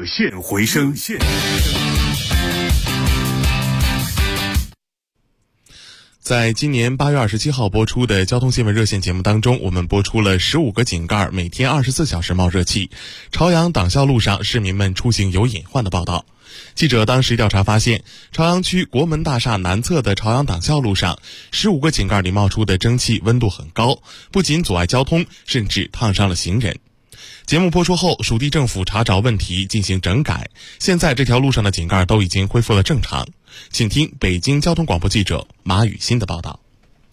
线回声。在今年8月27号播出的交通新闻热线节目当中，我们播出了15个井盖每天24小时冒热气，朝阳党校路上市民们出行有隐患的报道。记者当时调查发现，朝阳区国门大厦南侧的朝阳党校路上15个井盖里冒出的蒸汽温度很高，不仅阻碍交通，甚至烫伤了行人。节目播出后，属地政府查找问题进行整改，现在这条路上的井盖都已经恢复了正常。请听北京交通广播记者马雨欣的报道。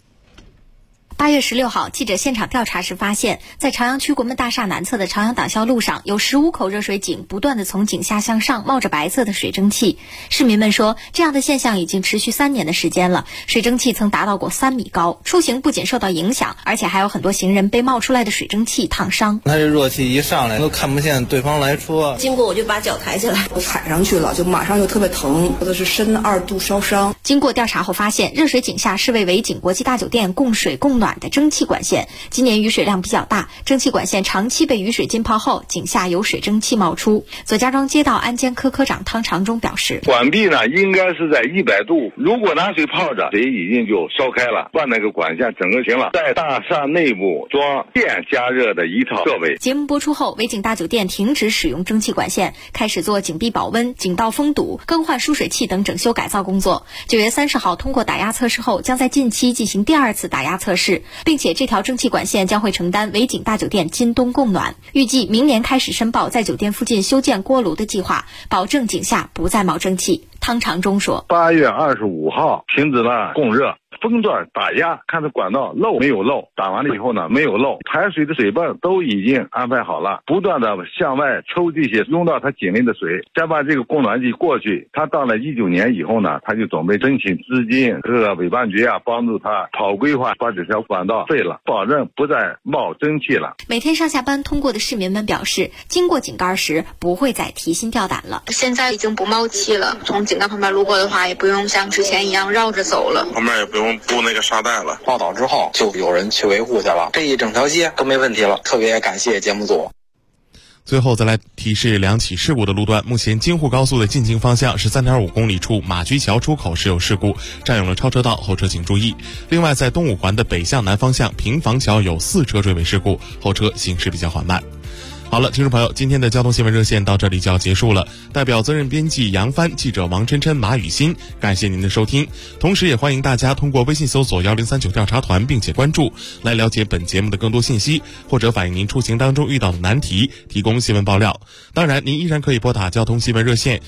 8月16号，记者现场调查时发现，在朝阳区国门大厦南侧的朝阳党校路上，有15口热水井不断地从井下向上冒着白色的水蒸气。市民们说，这样的现象已经持续3年的时间了，水蒸气曾达到过3米高，出行不仅受到影响，而且还有很多行人被冒出来的水蒸气烫伤。 它这热气一上来，都看不见对方来车。 经过我就把脚抬起来，我踩上去了，就马上就特别疼，或者是深2度烧伤。 经过调查后发现，热水井下是为维景国际大酒店供水供暖的蒸汽管线，今年雨水量比较大，蒸汽管线长期被雨水浸泡后，井下有水蒸气冒出。左家庄街道安监科科长汤长忠表示， 管壁呢应该是在100度，如果拿水泡着，水已经就烧开了，换那个管线整个行了，在大厦内部装电加热的一套设备。 节目播出后，维景大酒店停止使用蒸汽管线，开始做井壁保温、井道封堵、更换输水器等整修改造工作。9月30号通过打压测试后，将在近期进行第2次打压测试，并且这条蒸汽管线将会承担维景大酒店今冬供暖。预计明年开始申报在酒店附近修建锅炉的计划，保证井下不再冒蒸汽。汤长忠说 ，8月25号停止了供热，分段打压，看这管道漏没有漏，打完了以后呢没有漏，排水的水泵都已经安排好了，不断的向外抽这些用到它井内的水，再把这个供暖季过去。它到了19年以后呢，他就准备申请资金，各个委办局帮助他跑规划，把这条管道废了，保证不再冒蒸汽了。 每天上下班通过的市民们表示，经过井盖时不会再提心吊胆了。 现在已经不冒气了，从井盖旁边路过的话，也不用像之前一样绕着走了， 旁边也不用布那个沙袋了。 报道之后就有人去维护去了，这一整条街都没问题了，特别感谢节目组。 最后再来提示2起事故的路段，目前京沪高速的进京方向13.5公里处马驹桥出口时有事故，占用了超车道，后车请注意。另外，在东五环的北向南方向平房桥有4车追尾事故，后车行驶比较缓慢。好了，听众朋友，今天的交通新闻热线到这里就要结束了。代表责任编辑杨帆、记者王琛琛、马雨欣，感谢您的收听。同时也欢迎大家通过微信搜索1039调查团并且关注，来了解本节目的更多信息，或者反映您出行当中遇到的难题，提供新闻爆料。当然，您依然可以拨打交通新闻热线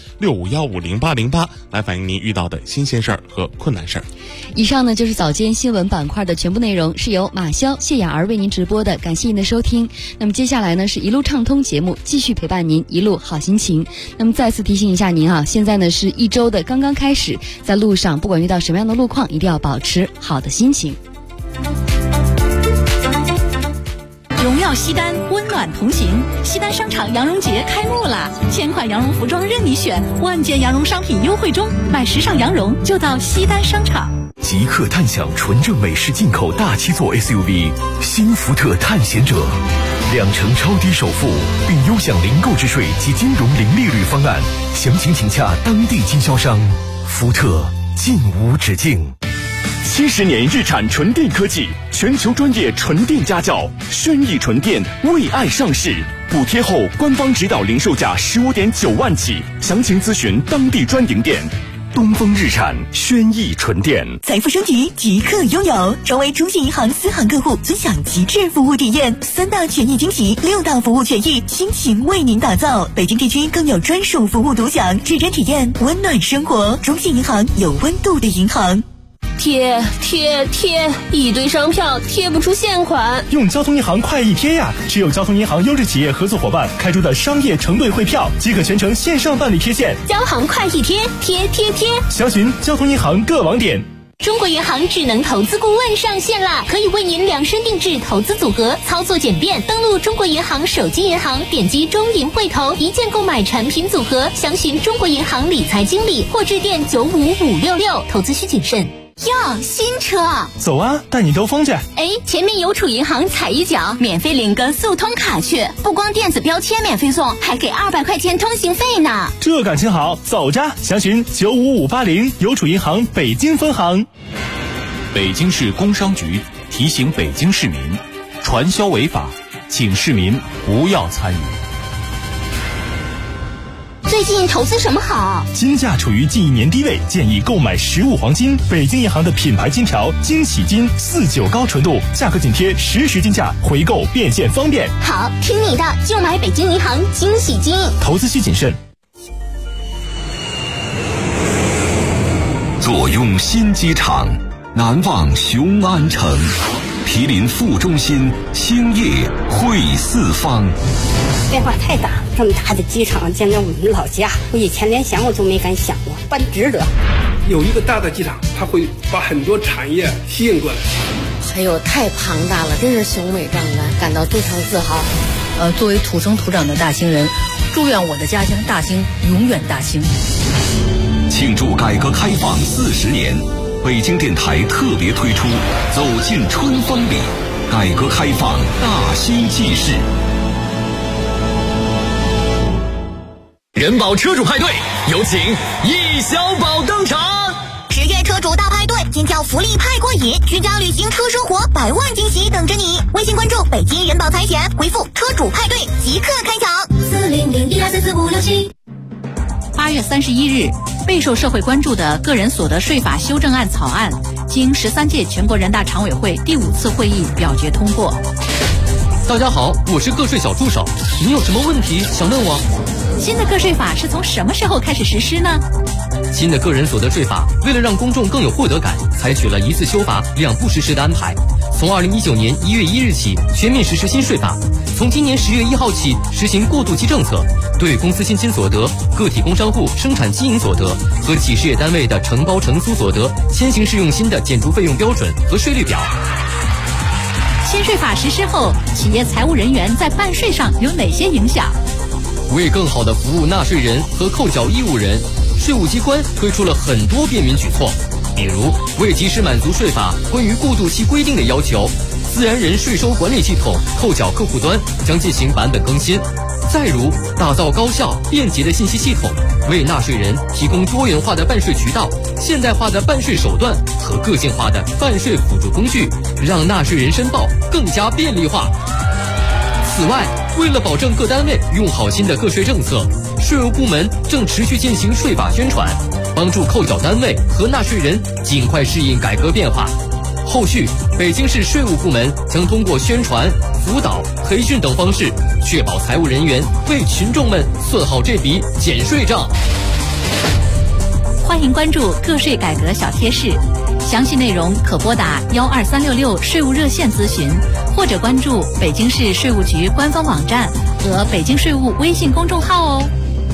65150808来反映您遇到的新鲜事儿和困难事儿。 以上呢就是早间新闻板块的全部内容，是由马潇、谢雅儿为您直播的，感谢您的收听。那么接下来呢是一路畅通节目，继续陪伴您一路好心情。那么再次提醒一下您现在呢是一周的刚刚开始，在路上不管遇到什么样的路况，一定要保持好的心情。 荣耀西单，温暖同行。西单商场羊绒节开幕啦！1000款羊绒服装任你选，万件羊绒商品优惠中，买时尚羊绒就到西单商场。 即刻探享纯正美式进口大7座 SUV 新福特探险者，2成超低首付，并优享零购置税及金融零利率方案，详情请洽当地经销商。福特进无止境。70年日产纯电科技，全球专业纯电家教，轩逸纯电为爱上市，补贴后官方指导零售价15.9万起，详情咨询当地专营店。东风日产轩逸纯电， 财富升级即刻拥有，成为中信银行私行客户，尊享极致服务体验，3大权益惊喜，6大服务权益，心情为您打造。北京地区更有专属服务独享，指针体验温暖生活。中信银行，有温度的银行。 贴，一堆商票贴不出现款。 用交通银行快易贴呀！只有交通银行优质企业合作伙伴开出的商业承兑汇票，即可全程线上办理贴现。 交行快易贴，贴。 详询交通银行各网点。 中国银行智能投资顾问上线啦，可以为您量身定制投资组合，操作简便。登录中国银行手机银行，点击中银汇投，一键购买产品组合，详询中国银行理财经理或致电95566。投资需谨慎。 哟，新车！ 走啊，带你兜风去。 哎，前面邮储银行踩一脚，免费领个速通卡去，不光电子标签免费送，还给200块钱通行费呢。 这感情好，走着，详询95580邮储银行北京分行。 北京市工商局提醒北京市民，传销违法，请市民不要参与。 最近投资什么好？ 金价处于近1年低位，建议购买实物黄金。北京银行的品牌金条金喜金49高纯度，价格紧贴实时金价，回购变现方便。 好，听你的，就买北京银行金喜金。 投资需谨慎。 坐拥新机场，难忘雄安城。毗邻副中心，兴业汇四方。 变化太大，这么大的机场建在我们老家，我以前连想我都没敢想过，办值得。 有一个大的机场，它会把很多产业吸引过来。 哎呦，太庞大了，真是雄伟壮观，感到非常自豪。 作为土生土长的大兴人，祝愿我的家乡大兴永远大兴。 庆祝改革开放40年。北京电台特别推出《走进春风里》，改革开放大兴纪事。 人保车主派对，有请易小宝登场。 10月车主大派对，尖叫福利派过瘾，居家旅行车生活100万惊喜等着你。微信关注北京人保财险，回复车主派对即刻开抢。40012344567。 8月31日，备受社会关注的个人所得税法修正案草案，经13届全国人大常委会第5次会议表决通过。 大家好，我是个税小助手，你有什么问题想问我？ 新的个税法是从什么时候开始实施呢？ 新的个人所得税法为了让公众更有获得感，采取了一次修法2步实施的安排。从2019年1月1日起全面实施新税法，从今年10月1号起实行过渡期政策，对公司薪金所得、个体工商户生产经营所得和企事业单位的承包承租所得先行适用新的减除费用标准和税率表。 新税法实施后，企业财务人员在办税上有哪些影响？ 为更好地服务纳税人和扣缴义务人，税务机关推出了很多便民举措，比如为及时满足税法关于过渡期规定的要求，自然人税收管理系统扣缴客户端将进行版本更新。再如打造高效便捷的信息系统，为纳税人提供多元化的办税渠道、现代化的办税手段和个性化的办税辅助工具，让纳税人申报更加便利化。此外，为了保证各单位用好新的个税政策，税务部门正持续进行税法宣传，帮助扣缴单位和纳税人尽快适应改革变化。后续，北京市税务部门将通过宣传、辅导、培训等方式，确保财务人员为群众们算好这笔减税账。 欢迎关注个税改革小贴士，详细内容可拨打12366税务热线咨询，或者关注北京市税务局官方网站和北京税务微信公众号哦。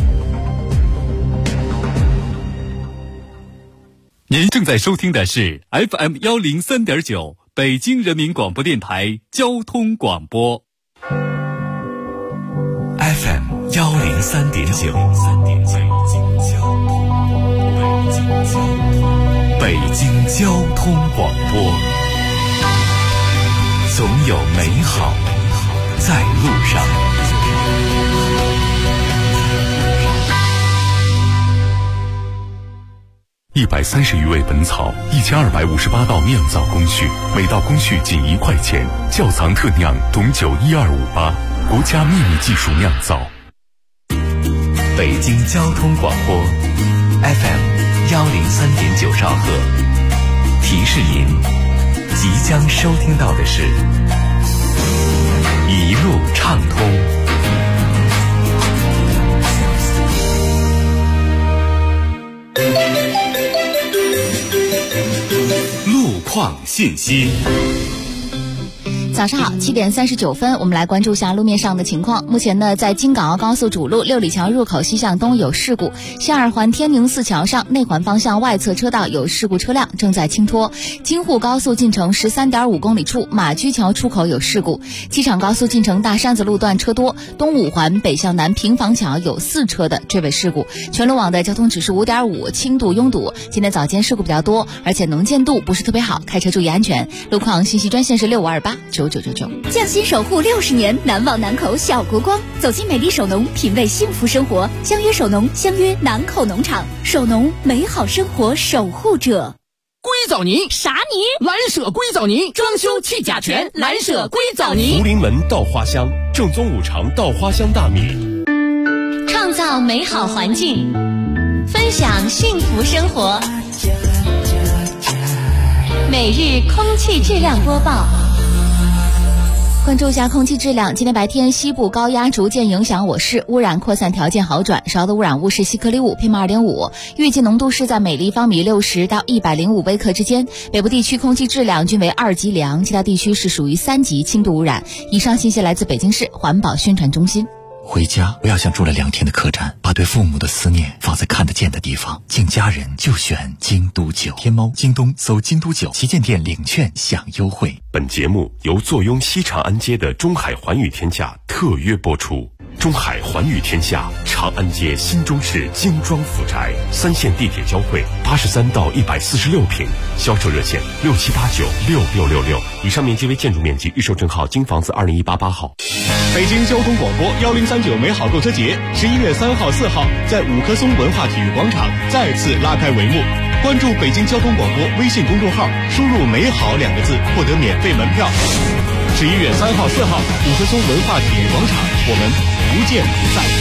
您正在收听的是 FM 103.9北京人民广播电台交通广播。FM 103.9北京交通广播，总有美好在路上。130余味本草，1258道酿造工序，每道工序仅1块钱。窖藏特酿董酒12588，国家秘密技术酿造。北京交通广播 FM 103.9兆赫，提示您即将收听到的是一路畅通。路况信息。 早上好，7点39分，我们来关注一下路面上的情况。目前呢，在京港澳高速主路六里桥入口西向东有事故，西二环天宁寺桥上内环方向外侧车道有事故车辆正在清脱。京沪高速进城13.5公里处马驹桥出口有事故，机场高速进城大山子路段车多，东五环北向南平房桥有4车的追尾事故。全路网的交通指数5.5，轻度拥堵。今天早间事故比较多，而且能见度不是特别好，开车注意安全。路况信息专线是65289999。 匠心守护60年，难忘南口小国光。走进美丽首农，品味幸福生活。相约首农，相约南口农场。首农，美好生活守护者。 硅藻泥啥泥？ 蓝舍硅藻泥，装修去甲醛，蓝舍硅藻泥。 福临门稻花香，正宗五常稻花香大米。 创造美好环境，分享幸福生活。每日空气质量播报。 关注一下空气质量，今天白天西部高压逐渐影响我市，污染扩散条件好转，主要的污染物是细颗粒物 PM2.5， 预计浓度是在每立方米60到105微克之间。北部地区空气质量均为2级良，其他地区是属于3级轻度污染。以上信息来自北京市环保宣传中心。 回家不要像住了2天的客栈，把对父母的思念放在看得见的地方。敬家人就选京都酒。天猫、京东搜京都酒旗舰店领券享优惠。 本节目由坐拥西长安街的中海环宇天下特约播出。中海环宇天下，长安街新中式精装府宅，3线地铁交汇，83到146平，销售热线67896666。以上面积为建筑面积，预售证号京房子2018-8号。 北京交通广播1039美好购车节11月3号、4号在五棵松文化体育广场再次拉开帷幕。关注北京交通广播微信公众号，输入美好2个字获得免费门票。11月3号、4号五棵松文化体育广场，我们不见不散。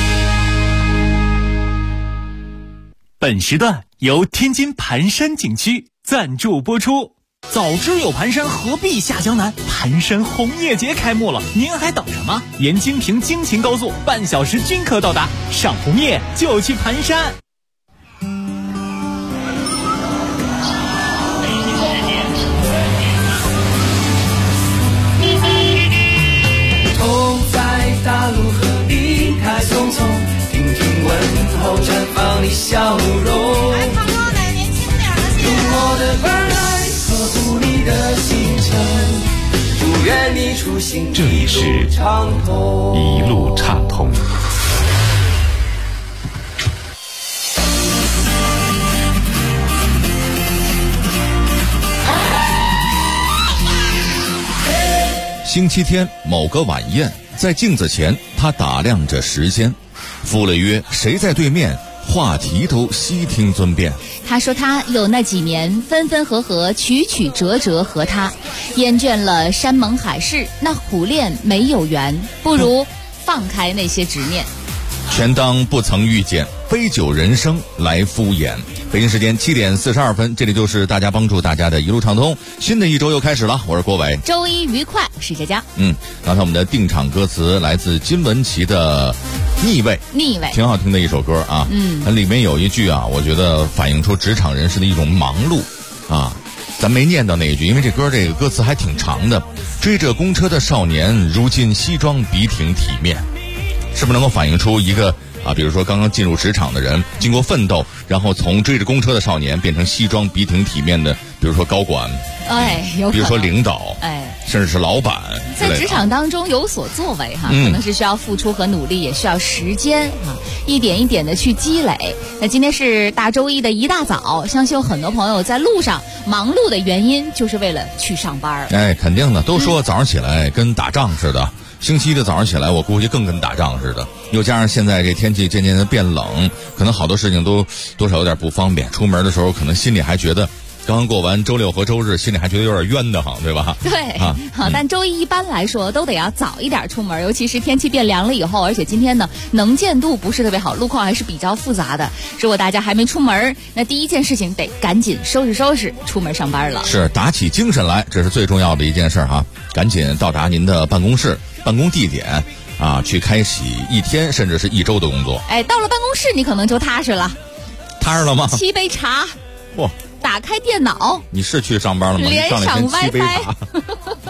本时段由天津盘山景区赞助播出。早知有盘山，何必下江南？盘山红叶节开幕了，您还等什么？沿京平京秦高速半小时均可到达，赏红叶就去盘山。 头在大陆和离开匆匆，听听问候，绽放你笑容。用我的耳来呵护你的行程，祝愿你出行这里是一路畅通。 星期天某个晚宴，在镜子前他打量着时间，赴了约，谁在对面，话题都悉听尊便。 他说他有那几年分分合合，曲曲折折和他，厌倦了山盟海誓，那苦恋没有缘，不如放开那些执念。 全当不曾遇见，杯酒人生来敷衍。北京时间7点42分，这里就是大家帮助大家的一路畅通。新的一周又开始了，我是郭伟。 周一愉快，是佳佳。 刚才我们的定场歌词来自金玟岐的逆位，挺好听的一首歌啊。里面有一句啊，我觉得反映出职场人士的一种忙碌啊。咱没念到那一句，因为这个歌词还挺长的。追着公车的少年，如今西装笔挺体面。是不是能够反映出一个比如说刚刚进入职场的人，经过奋斗，然后从追着公车的少年变成西装笔挺体面的，比如说高管， 有可能， 比如说领导，甚至是老板， 在职场当中有所作为哈，可能是需要付出和努力，也需要时间一点一点的去积累。那今天是大周一的一大早，相信有很多朋友在路上忙碌的原因，就是为了去上班。 肯定的，都说早上起来跟打仗似的。星期一的早上起来，我估计更跟打仗似的。又加上现在这天气渐渐的变冷，可能好多事情都多少有点不方便。出门的时候，可能心里还觉得刚刚过完周六和周日，心里还觉得有点冤得慌，对吧？ 对，但周一一般来说都得要早一点出门，尤其是天气变凉了以后，而且今天呢能见度不是特别好，路况还是比较复杂的。如果大家还没出门，那第一件事情得赶紧收拾出门上班了。 是打起精神来，这是最重要的一件事哈！赶紧到达您的办公室、办公地点去开启一天甚至是一周的工作。 到了办公室你可能就踏实了。 踏实了吗 ？7杯茶。 哇！ 打开电脑， 你是去上班了吗？ 连上 WiFi，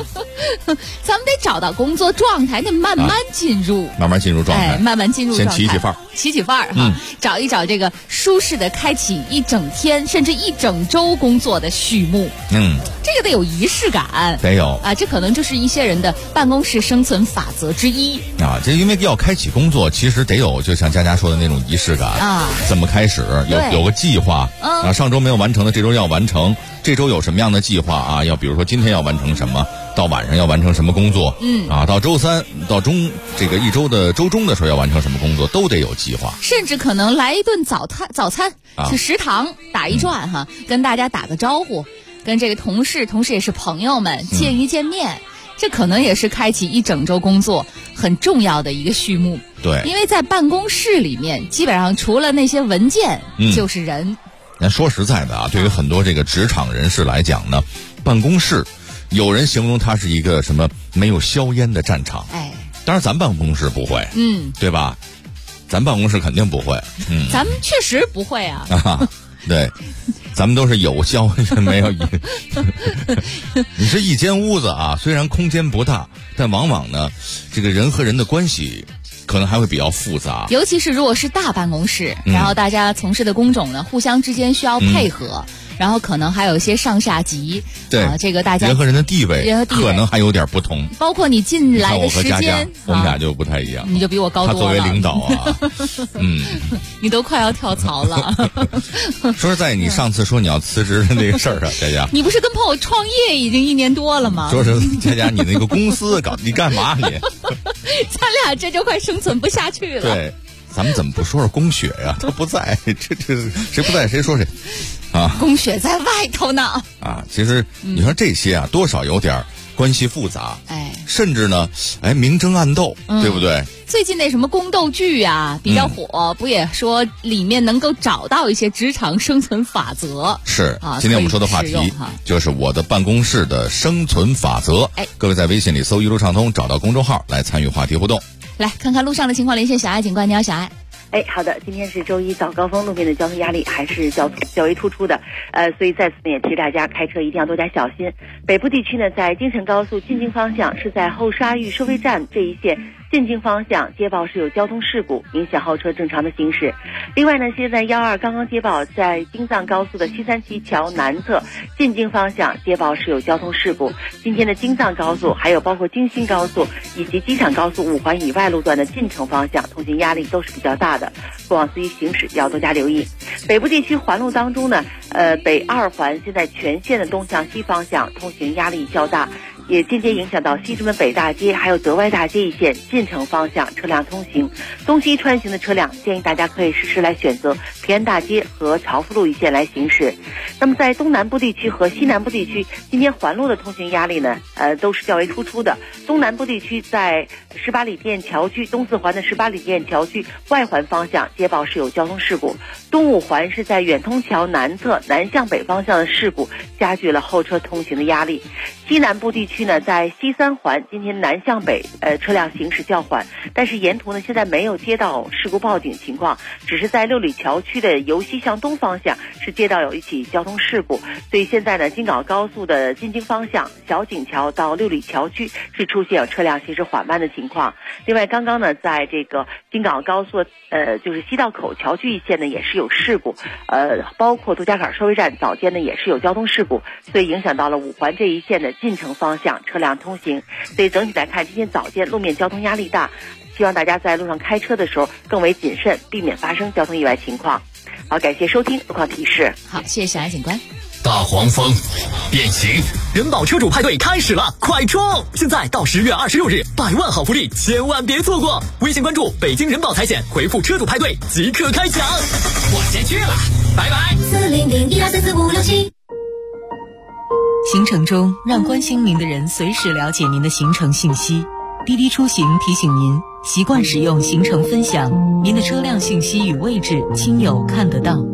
咱们得找到工作状态，得慢慢进入， 慢慢进入状态， 慢慢进入状态， 先起起范儿， 找一找这个舒适的开启一整天甚至一整周工作的序幕。这个得有仪式感， 得有啊，这可能就是一些人的办公室生存法则之一啊。这因为要开启工作，其实得有，就像佳佳说的那种仪式感啊。怎么开始？有个计划啊。上周没有完成的，这周要完成。这周有什么样的计划啊？要比如说今天要完成什么，到晚上要完成什么工作，到周三到这个一周的周中的时候要完成什么工作，都得有计划。 甚至可能来一顿早餐，去食堂打一转哈，跟大家打个招呼。跟这个同事也是朋友们见一见面，这可能也是开启一整周工作很重要的一个序幕。 对， 因为在办公室里面，基本上除了那些文件，就是人。 那说实在的啊，对于很多这个职场人士来讲呢，办公室有人形容它是一个什么没有硝烟的战场。当然咱办公室不会，对吧？咱办公室肯定不会， 咱们确实不会啊。 对，咱们都是有硝没有烟。你是一间屋子啊，虽然空间不大，但往往呢，这个人和人的关系可能还会比较复杂。 尤其是如果是大办公室，然后大家从事的工种呢，互相之间需要配合。然后可能还有一些上下级， 对， 这个大家人和人的地位可能还有点不同， 包括你进来的时间， 我和佳佳我们俩就不太一样， 你就比我高多了。 他作为领导啊， 你都快要跳槽了。 说实在，你上次说你要辞职的那个事儿啊，佳佳， 你不是跟朋友创业已经1年多了吗？ 说是佳佳，你那个公司你干嘛你？ 咱俩这就快生存不下去了。 对，咱们怎么不说说龚雪呀？他不在，这谁不在谁说谁。 龚雪在外头呢啊！其实你说这些啊，多少有点关系复杂，甚至呢，明争暗斗，对不对？ 最近那什么宫斗剧啊比较火，不也说里面能够找到一些职场生存法则？ 是啊，今天我们说的话题就是我的办公室的生存法则。各位在微信里搜“一路畅通”，找到公众号来参与话题互动。 来看看路上的情况，连线小爱警官，你好，小爱。 好的，今天是周一早高峰，路面的交通压力还是较为突出的，所以在此呢也提示大家开车一定要多加小心。北部地区呢，在京承高速进京方向是在后沙峪收费站这一线进京方向接报是有交通事故，影响后车正常的行驶。另外呢，现在12刚刚接报，在京藏高速的西三旗桥南侧进京方向接报是有交通事故。今天的京藏高速还有包括京新高速以及机场高速5环以外路段的进城方向通行压力都是比较大的，过往司机行驶要多加留意。北部地区环路当中呢，北2环现在全线的东向西方向通行压力较大，也间接影响到西直门北大街还有德外大街一线进城方向车辆通行。东西穿行的车辆建议大家可以实时来选择平安大街和朝福路一线来行驶。那么在东南部地区和西南部地区，今天环路的通行压力呢都是较为突出的。东南部地区在18里店桥区东四环的18里店桥区外环方向接报是有交通事故，东5环是在远通桥南侧南向北方向的事故加剧了后车通行的压力。西南部地区呢，在西3环今天南向北车辆行驶较缓，但是沿途呢现在没有接到事故报警情况，只是在6里桥区的由西向东方向是接到有一起交通事故，所以现在呢京港高速的进京方向小井桥到6里桥区是出现有车辆行驶缓慢的情况。另外刚刚呢在这个京港高速就是西道口桥区一线呢也是有事故，包括杜家坎收费站早间呢也是有交通事故，所以影响到了5环这一线的进城方向车辆通行。所以整体来看，今天早间路面交通压力大，希望大家在路上开车的时候更为谨慎，避免发生交通意外情况。好，感谢收听路况提示。 好，谢谢小爱警官。 大黄蜂变形人保车主派对开始了，快冲！现在到10月26日，100万好福利，千万别错过！微信关注北京人保财险，回复车主派对即刻开奖。我先去了，拜拜。 40012344567。行程中，让关心您的人随时了解您的行程信息。滴滴出行提醒您，习惯使用行程分享，您的车辆信息与位置，亲友看得到。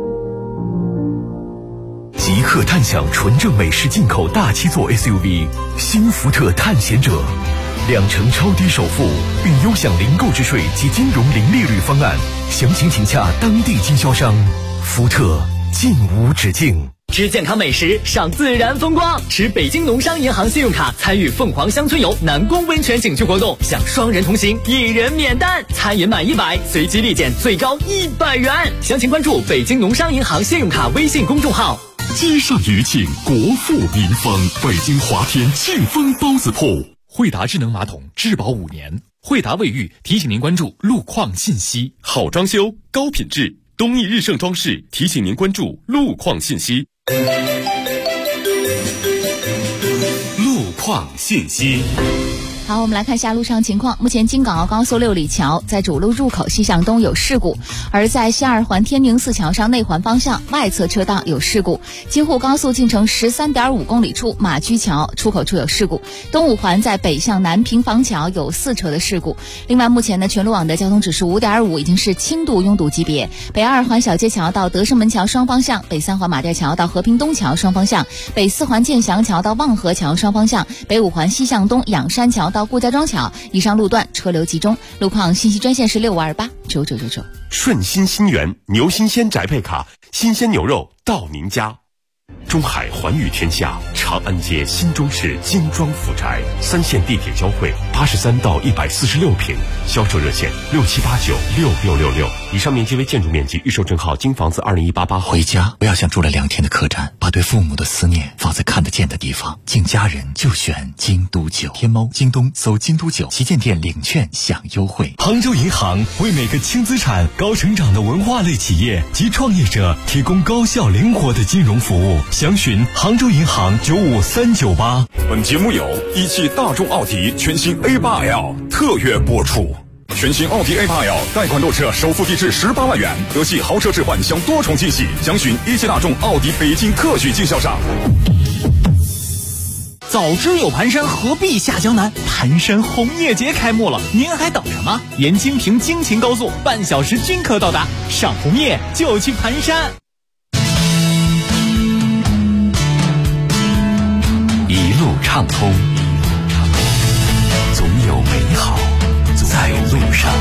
即刻探享纯正美式进口大7座 SUV 新福特探险者，2成超低首付，并优享零购置税及金融零利率方案，详情请洽当地经销商。福特，尽无止境。 吃健康美食，赏自然风光，持北京农商银行信用卡参与凤凰乡村游南宫温泉景区活动，享双人同行，1人免单，餐饮满100随机立减最高100元。详情关注北京农商银行信用卡微信公众号。 街上余庆，国富民丰，北京华天庆丰包子铺。 惠达智能马桶质保5年，惠达卫浴提醒您关注路况信息。 好装修，高品质，东义日盛装饰提醒您关注路况信息。路况信息。 好，我们来看一下路上情况。目前京港澳高速6里桥在主路入口西向东有事故，而在西二环天宁寺桥上内环方向外侧车道有事故。京沪高速进城13.5公里处马驹桥出口处有事故。东五环在北向南平房桥有4车的事故。另外，目前呢全路网的交通指数5.5，已经是轻度拥堵级别。北2环小街桥到德胜门桥双方向，北3环马甸桥到和平东桥双方向，北4环建祥桥到望河桥双方向，北5环西向东仰山桥到顾家庄桥，以上路段车流集中。路况信息专线是65289999。 顺心新源牛新鲜宅配卡，新鲜牛肉到您家。中海环宇天下，长安街新中市金庄府宅，3线地铁交汇，83到146平，销售热线67896666。以上面积为建筑面积，预售证号京房子20188号。 回家不要像住了2天的客栈，把对父母的思念放在看得见的地方。敬家人就选京都酒。天猫、京东搜京都酒旗舰店领券享优惠。 杭州银行为每个轻资产、高成长的文化类企业及创业者提供高效灵活的金融服务。详询杭州银行95398。 本节目由一汽大众奥迪全新 A8L 特约播出。全新奥迪 A8L 贷款购车首付低至18万元，德系豪车置换享多重惊喜。详询一汽大众奥迪北京特许经销商。 早知有盘山，何必下江南？盘山红叶节开幕了，您还等什么？沿京平京秦高速半小时均可到达，赏红叶就去盘山。 一路畅通，总有美好在路上。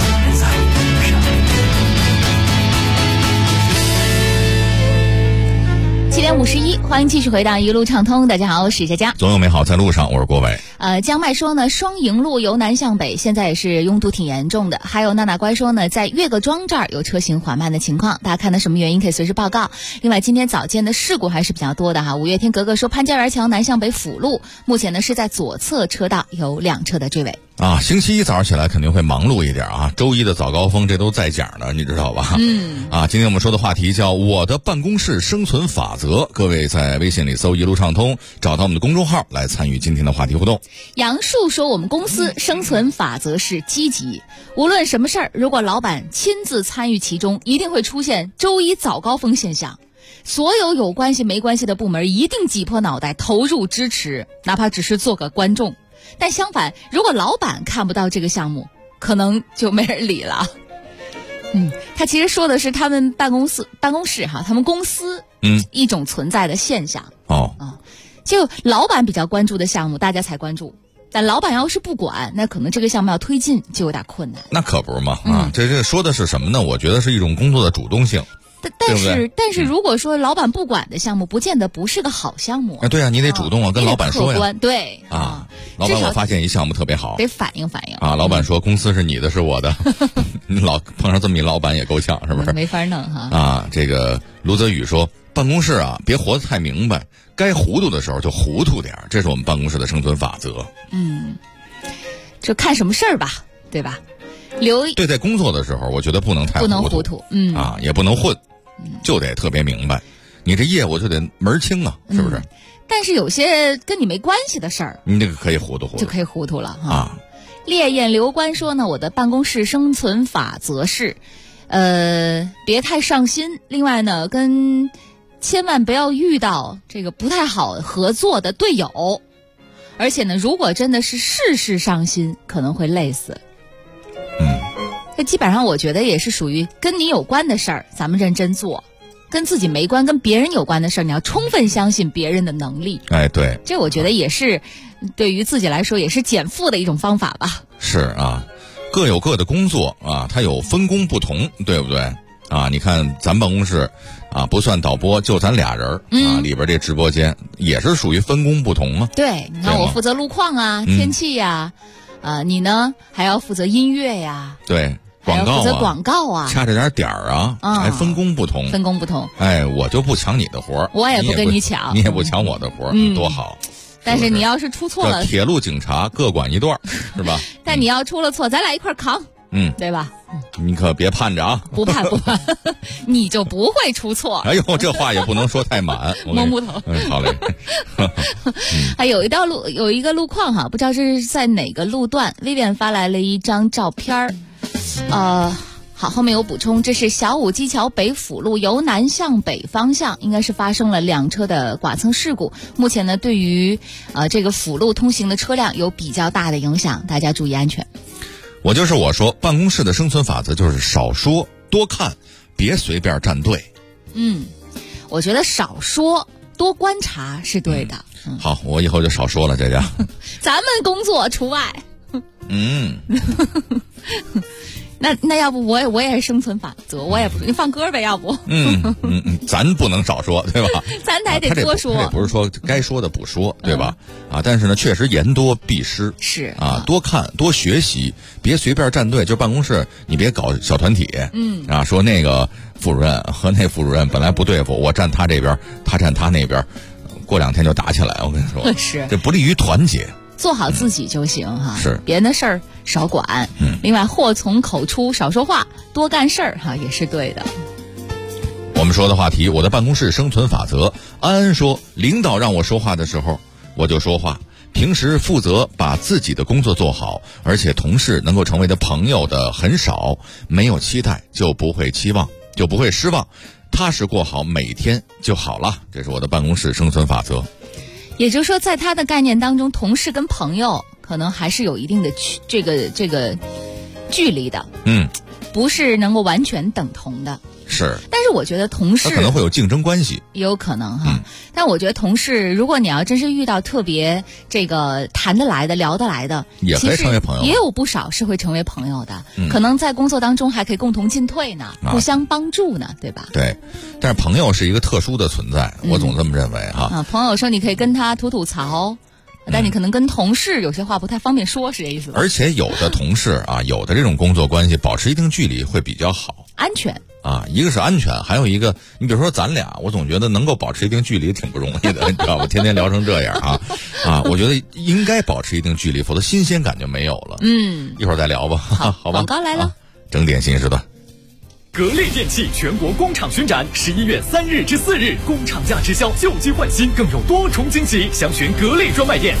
7点51，欢迎继续回到一路畅通。大家好，我是佳佳。 总有美好在路上，我是郭伟。 江麦说呢，双营路由南向北现在也是拥堵挺严重的。还有娜娜乖说呢，在岳各庄这儿有车行缓慢的情况，大家看到什么原因可以随时报告。另外，今天早间的事故还是比较多的哈。五月天格格说，潘家园桥南向北辅路目前呢是在左侧车道有2车的追尾。 星期一早上起来肯定会忙碌一点啊，周一的早高峰这都在讲的，你知道吧？今天我们说的话题叫我的办公室生存法则，各位在微信里搜一路畅通，找到我们的公众号来参与今天的话题互动。 杨树说，我们公司生存法则是积极，无论什么事儿，如果老板亲自参与其中，一定会出现周一早高峰现象。所有有关系没关系的部门一定挤破脑袋投入支持，哪怕只是做个观众。但相反，如果老板看不到这个项目，可能就没人理了。他其实说的是他们办公室哈，他们公司一种存在的现象。就老板比较关注的项目，大家才关注。但老板要是不管，那可能这个项目要推进就有点困难。 那可不是嘛这说的是什么呢？我觉得是一种工作的主动性。 但是如果说老板不管的项目，不见得不是个好项目。 对啊，你得主动跟老板说呀。 对老板，我发现一项目特别好， 得反映老板说公司是你的，是我的。你碰上这么一老板也够呛，是不是？ 没法弄哈。 这个卢泽宇说，办公室别活得太明白，该糊涂的时候就糊涂点，这是我们办公室的生存法则。 就看什么事儿吧，对吧？ 对，在工作的时候，我觉得不能太糊涂，也不能混。就得特别明白，你这业务就得门清啊，是不是？ 但是有些跟你没关系的事儿， 你这个可以糊涂， 就可以糊涂了哈。烈焰流官说呢，我的办公室生存法则是，别太上心。另外呢，千万不要遇到这个不太好合作的队友，而且呢，如果真的是事事上心，可能会累死。这基本上我觉得也是属于跟你有关的事儿，咱们认真做；跟自己没关、跟别人有关的事儿，你要充分相信别人的能力。 对， 这我觉得也是对于自己来说也是减负的一种方法吧。 是各有各的工作它有分工不同，对不对？ 啊，你看咱办公室啊，不算导播，就咱俩人啊，里边这直播间也是属于分工不同吗？ 对，你看我负责路况啊、天气呀，你呢还要负责音乐呀， 对，广告啊， 负责广告啊， 掐着点儿啊，还分工不同。哎，我就不抢你的活儿， 我也不跟你抢， 你也不抢我的活儿，多好。 但是你要是出错了， 铁路警察各管一段，是吧？ 但你要出了错，咱俩一块扛，对吧？ 你可别盼着啊！ 不盼，你就不会出错。 哎呦，这话也不能说太满， 摸木头。 好嘞。 还有一个路况哈，不知道这是在哪个路段。Vivian 发来了一张照片好，后面有补充，这是小武基桥北辅路由南向北方向，应该是发生了2车的剐蹭事故。目前呢，对于这个辅路通行的车辆有比较大的影响，大家注意安全。 我说，办公室的生存法则就是少说多看，别随便站队。 我觉得少说多观察是对的。 好，我以后就少说了，这家。 咱们工作除外。那要不我也是生存法则，我也不说，你放歌呗，要不？ 咱不能少说，对吧？ 咱还得多说。 这不是说该说的不说，对吧？但是呢，确实言多必失， 是多看多学习，别随便站队。就办公室，你别搞小团体，说那个副主任和那副主任本来不对付，我站他这边，他站他那边，过2天就打起来。我跟你说， 是这不利于团结。 做好自己就行哈， 是别人的事儿少管。另外祸从口出，少说话，多干事儿哈，也是对的。 我们说的话题，我的办公室生存法则。安安说，领导让我说话的时候，我就说话。平时负责把自己的工作做好，而且同事能够成为的朋友的很少，没有期待就不会失望，踏实过好每天就好了。这是我的办公室生存法则。 也就是说，在他的概念当中，同事跟朋友可能还是有一定的这个距离的，不是能够完全等同的。 是， 但是我觉得同事可能会有竞争关系， 也有可能哈。但我觉得同事，如果你要真是遇到特别这个谈得来的、聊得来的， 也可以成为朋友。 也有不少是会成为朋友的，可能在工作当中还可以共同进退呢，互相帮助呢，对吧？ 对，但是朋友是一个特殊的存在，我总这么认为哈。 朋友说你可以跟他吐槽。但你可能跟同事有些话不太方便说，是这意思吧？ 而且有的同事有的这种工作关系，保持一定距离会比较好， 安全一个是安全，还有一个，你比如说咱俩，我总觉得能够保持一定距离挺不容易的，你知道吧？天天聊成这样我觉得应该保持一定距离，否则新鲜感就没有了。一会儿再聊吧，好吧？ 广告来了， 整点新时段。 格力电器全国工厂巡展，11月3日至4日，工厂价直销，旧机换新，更有多重惊喜。详询格力专卖店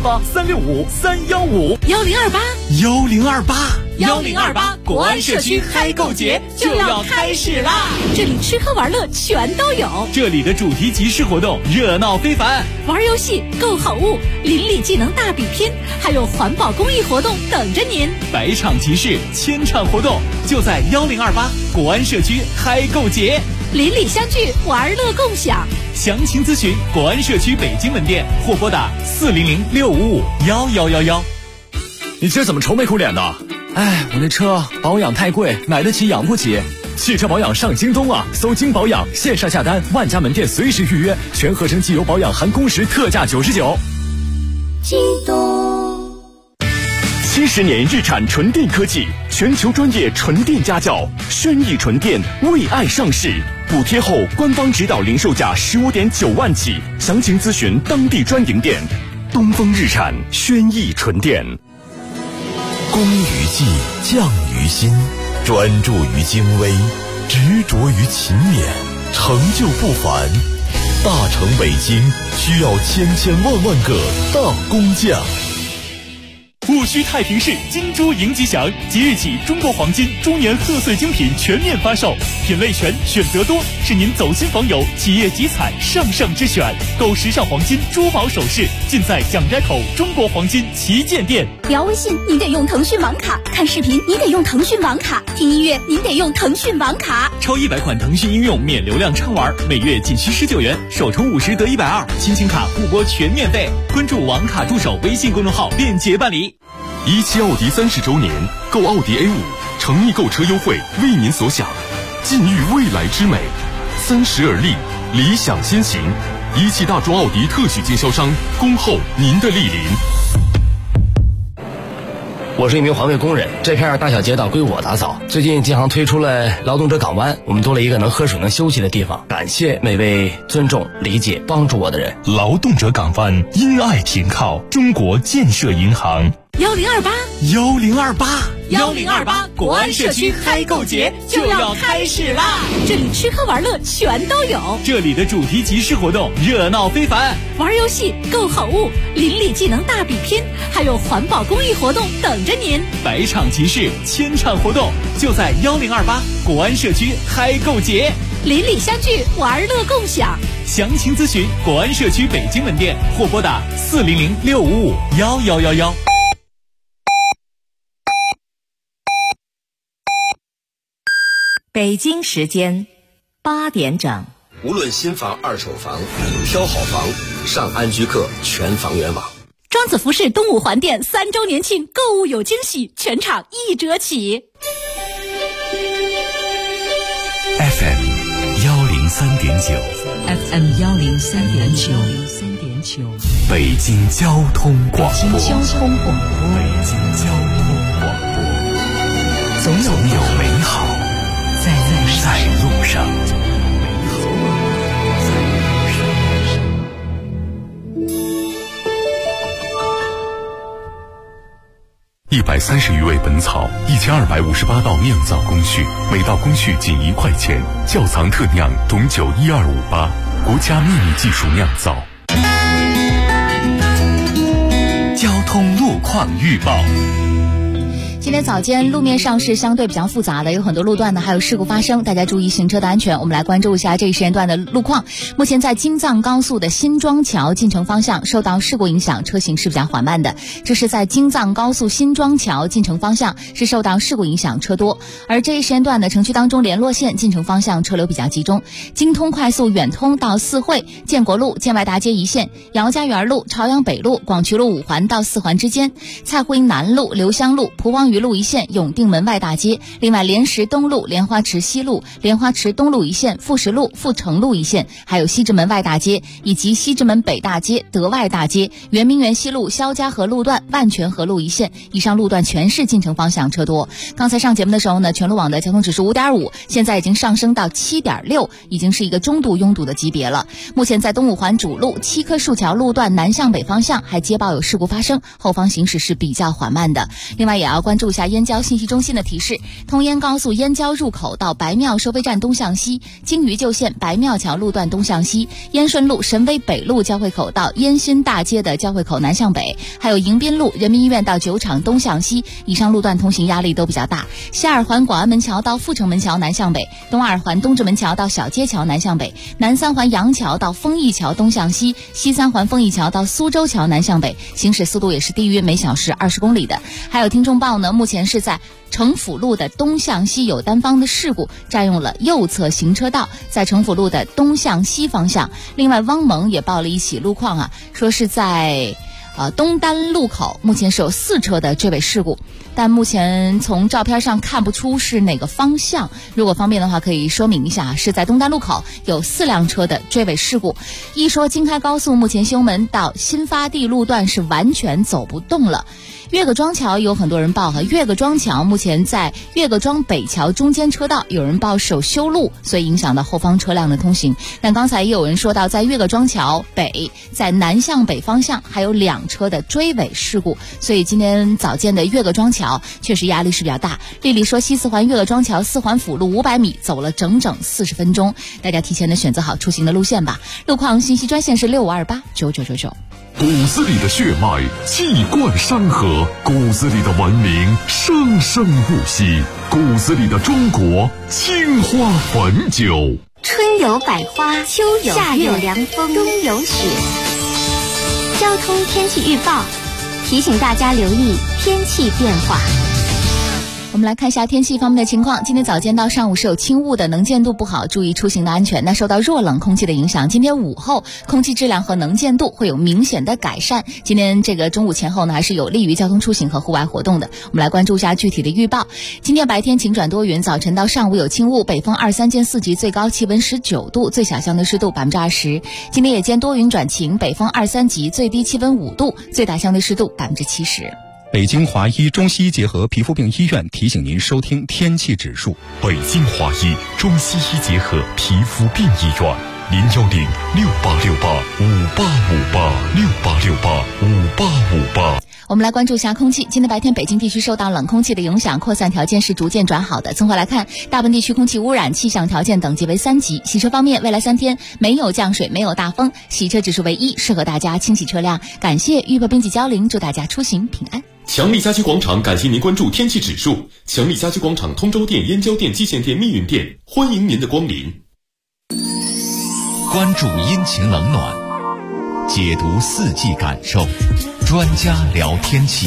4008-365-315。1028国安社区嗨购节就要开始啦！ 这里吃喝玩乐全都有， 这里的主题集市活动热闹非凡， 玩游戏、购好物、邻里技能大比拼，还有环保公益活动等着您。 百场集市，千场活动，就在1028国安社区嗨购节， 邻里相聚，玩乐共享。 详情咨询国安社区北京门店或拨打400-655-1111。 你今儿怎么愁眉苦脸的？哎，我那车保养太贵，买得起养不起。汽车保养上京东搜京保养，线上下单，万家门店随时预约，全合成机油保养含工时特价99。 京东 70年日产纯电科技，全球专业纯电家教，轩逸纯电为爱上市，补贴后官方指导零售价15.9万起，详情咨询当地专营店。东风日产轩逸纯电。 工于技，匠于心，专注于精微，执着于勤勉，成就不凡。大成北京需要千千万万个大工匠。 戊戌太平市金猪迎吉祥，即日起中国黄金猪年贺岁精品全面发售，品类全，选择多，是您走亲访友、企业集采上上之选。购时尚黄金珠宝首饰，尽在蒋斋口中国黄金旗舰店。 聊微信您得用腾讯网卡，看视频你得用腾讯网卡，听音乐您得用腾讯网卡。 超100款腾讯应用免流量畅玩，每月仅需19元，首充50得120，亲情卡互拨全免费。关注网卡助手微信公众号便捷办理。 17奥迪30周年，购奥迪A5，诚意购车优惠为您所想。 尽育未来之美。30而立，理想先行。一汽大众奥迪特许经销商，恭候您的莅临。 我是一名环卫工人，这片大小街道归我打扫。最近京杭推出了劳动者港湾，我们多了一个能喝水能休息的地方。感谢每位尊重、理解、帮助我的人。 劳动者港湾，因爱停靠，中国建设银行。 1028国安社区嗨购节就要开始啦！ 这里吃喝玩乐全都有， 这里的主题集市活动热闹非凡， 玩游戏、购好物、邻里技能大比拼，还有环保公益活动等着您。 百场集市，千场活动，就在1028国安社区嗨购节， 邻里相聚，玩乐共享。 详情咨询国安社区北京门店或拨打40065511111。 北京时间8点整。 无论新房、二手房，挑好房，上安居客全房源网。 庄子服饰东五环店3周年庆，购物有惊喜，全场1折起。 FM 103.9 FM 103.9， 北京交通广播。 北京交通广播，总有美好在路上。 130余味本草，1258道酿造工序，每道工序仅1块钱。窖藏特酿董酒12588，国家秘密技术酿造。 交通路况预报。 今天早间路面上是相对比较复杂的，有很多路段呢还有事故发生，大家注意行车的安全。我们来关注一下这一时间段的路况。目前在京藏高速的新庄桥进城方向受到事故影响，车行是比较缓慢的。这是在京藏高速新庄桥进城方向是受到事故影响，车多。而这一时间段的城区当中联络线进城方向车流比较集中，京通快速远通到四惠、建国路、建外大街一线、姚家园路、朝阳北路、广渠路5环到4环之间、蔡胡营南路、刘香路、蒲汪鱼路一线、永定门外大街，另外莲石东路、莲花池西路、莲花池东路一线、富石路、富城路一线，还有西直门外大街以及西直门北大街、德外大街、圆明园西路、肖家河路段、万泉河路一线，以上路段全是进城方向车多。刚才上节目的时候呢，全路网的交通指数5.5，现在已经上升到7.6，已经是一个中度拥堵的级别了。目前在东五环主路七棵树桥路段南向北方向还接报有事故发生，后方行驶是比较缓慢的。另外也要关注一下燕郊信息中心的提示，通燕高速燕郊入口到白庙收费站东向西，京渝旧线白庙桥路段东向西，燕顺路神威北路交汇口到燕新大街的交汇口南向北，还有迎宾路人民医院到酒厂东向西，以上路段通行压力都比较大。西二环广安门桥到阜成门桥南向北，东二环东直门桥到小街桥南向北，南三环杨桥到丰益桥东向西，西三环丰益桥到苏州桥南向北，行驶速度也是低于每小时20公里的。还有听众报呢，目前是在城府路的东向西有单方的事故，占用了右侧行车道，在城府路的东向西方向。另外汪蒙也报了一起路况说是在东单路口目前是有4车的追尾事故，但目前从照片上看不出是哪个方向，如果方便的话可以说明一下，是在东单路口有4辆车的追尾事故。一说京开高速目前修门到新发地路段是完全走不动了。岳各庄桥有很多人报岳各庄桥目前在岳各庄北桥中间车道有人报是有修路，所以影响到后方车辆的通行。但刚才也有人说到在岳各庄桥北在南向北方向还有2车的追尾事故，所以今天早间的岳各庄桥确实压力是比较大。丽丽说西四环岳各庄桥4环辅路500米走了整整40分钟，大家提前的选择好出行的路线吧。路况信息专线是65289999。 骨子里的血脉气贯山河，骨子里的文明生生不息，骨子里的中国青花汾酒。 春有百花，秋有夏有凉风，冬有雪。交通天气预报提醒大家留意天气变化。 我们来看一下天气方面的情况。今天早间到上午是有轻雾的，能见度不好，注意出行的安全。那受到弱冷空气的影响，今天午后空气质量和能见度会有明显的改善。今天这个中午前后呢，还是有利于交通出行和户外活动的。我们来关注一下具体的预报。今天白天晴转多云，早晨到上午有轻雾，北风2、3见4级，最高气温19度，最小相对湿度20%。今天夜间多云转晴，北风2、3级，最低气温5度，最大相对湿度70%。 北京华医中西医结合皮肤病医院提醒您收听天气指数。 北京华医中西医结合皮肤病医院，0106868585858 我们来关注一下空气。今天白天北京地区受到冷空气的影响，扩散条件是逐渐转好的。综合来看，大部分地区空气污染气象条件等级为3级。洗车方面，未来3天没有降水，没有大风，洗车指数为1，适合大家清洗车辆。感谢预报编辑焦玲，祝大家出行平安。 强力家居广场感谢您关注天气指数。强力家居广场通州店、燕郊店、蓟县店、密云店，欢迎您的光临。 关注阴晴冷暖，解读四季感受，专家聊天气。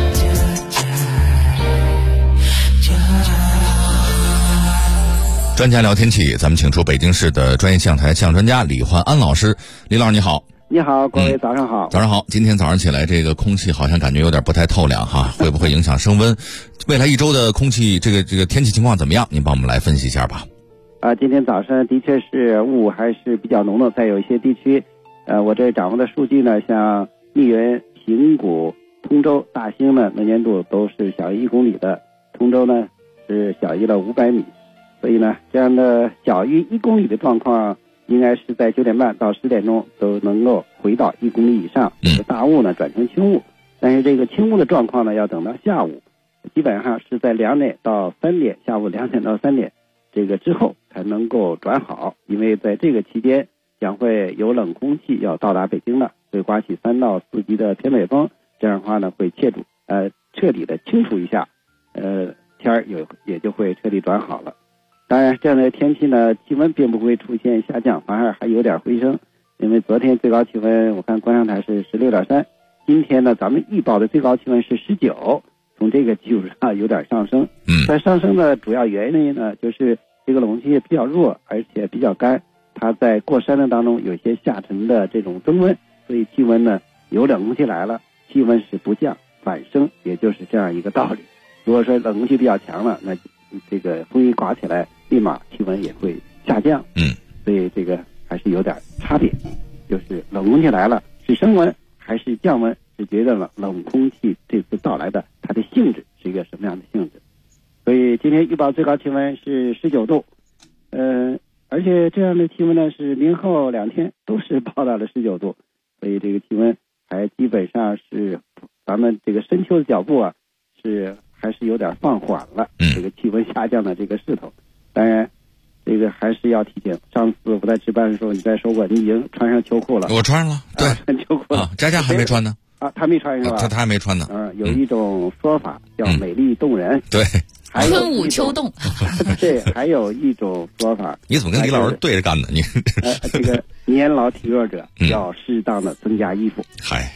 专家聊天气，咱们请出北京市的专业气象台气象专家李焕安老师。李老师你好。 你好，各位早上好。 早上好。今天早上起来这个空气好像感觉有点不太透凉哈，会不会影响升温？未来一周的空气这个天气情况怎么样？您帮我们来分析一下吧。 今天早上的确是雾还是比较浓的，在有一些地区，我这掌握的数据呢，像密云、平谷、通州、大兴呢，能见度都是小于1公里的，通州呢是小于了500米，所以呢，这样的小于1公里的状况，应该是在9点半到10点钟都能够回到1公里以上，大雾呢转成轻雾，但是这个轻雾的状况呢，要等到下午，基本上是在2点到3点，下午2点到3点。这个之后才能够转好，因为在这个期间将会有冷空气要到达北京了，会刮起3到4级的偏北风，这样的话呢会彻底的清除一下，天儿也就会彻底转好了。当然这样的天气呢，气温并不会出现下降，反而还有点回升，因为昨天最高气温我看观察台是16.3，今天呢咱们预报的最高气温是19，从这个基础上有点上升。在上升的主要原因呢，就是这个冷空气比较弱，而且比较干，它在过山的当中有一些下沉的这种增温，所以气温呢有冷空气来了，气温是不降反升，也就是这样一个道理。如果说冷空气比较强了，那这个风一刮起来，立马气温也会下降。所以这个还是有点差别，就是冷空气来了是升温还是降温，是决定了冷空气这次到来的它的性质是一个什么样的性质。所以今天预报最高气温是19度，而且这样的气温呢是明后2天都是报到了19度，所以这个气温还基本上是咱们这个深秋的脚步啊，还是有点放缓了，这个气温下降的这个势头。当然这个还是要提醒，上次我在值班的时候你在说过你已经穿上秋裤了。 我穿上了，对， 穿秋裤了。 佳佳还没穿呢。 他没穿是吧？ 他还没穿呢。 有一种说法叫美丽动人。 对。 春捂秋冻。 对，还有一种说法。 你怎么跟李老师对着干呢？你这个年老体弱者要适当的增加衣服。 嗨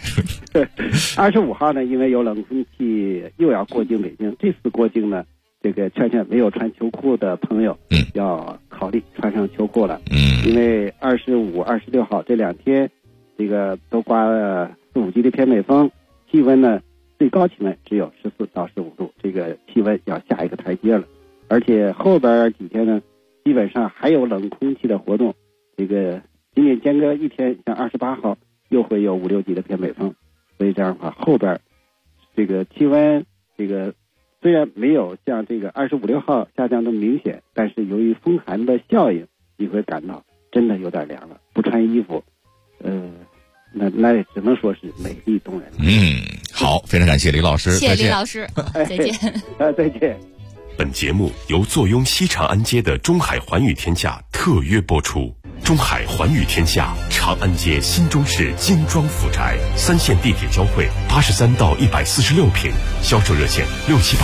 ，25号呢，因为有冷空气又要过境北京，这次过境呢，这个劝没有穿秋裤的朋友，要考虑穿上秋裤了。因为25、26号这2天，这个都刮了4、5级的偏北风，气温呢最高气温只有14到15度，这个气温要下一个台阶了。而且后边几天呢，基本上还有冷空气的活动，这个仅仅间隔1天，像28号又会有5、6级的偏北风，所以这样的话，后边这个气温这个虽然没有像这个25、6号下降那么明显，但是由于风寒的效应，你会感到真的有点凉了，不穿衣服，那也只能说是美丽动人。 好，非常感谢李老师， 谢谢李老师，再见。 再见。 本节目由坐拥西长安街的中海环宇天下特约播出。中海环宇天下，长安街新中式精装府宅，3线地铁交汇，83到146平，销售热线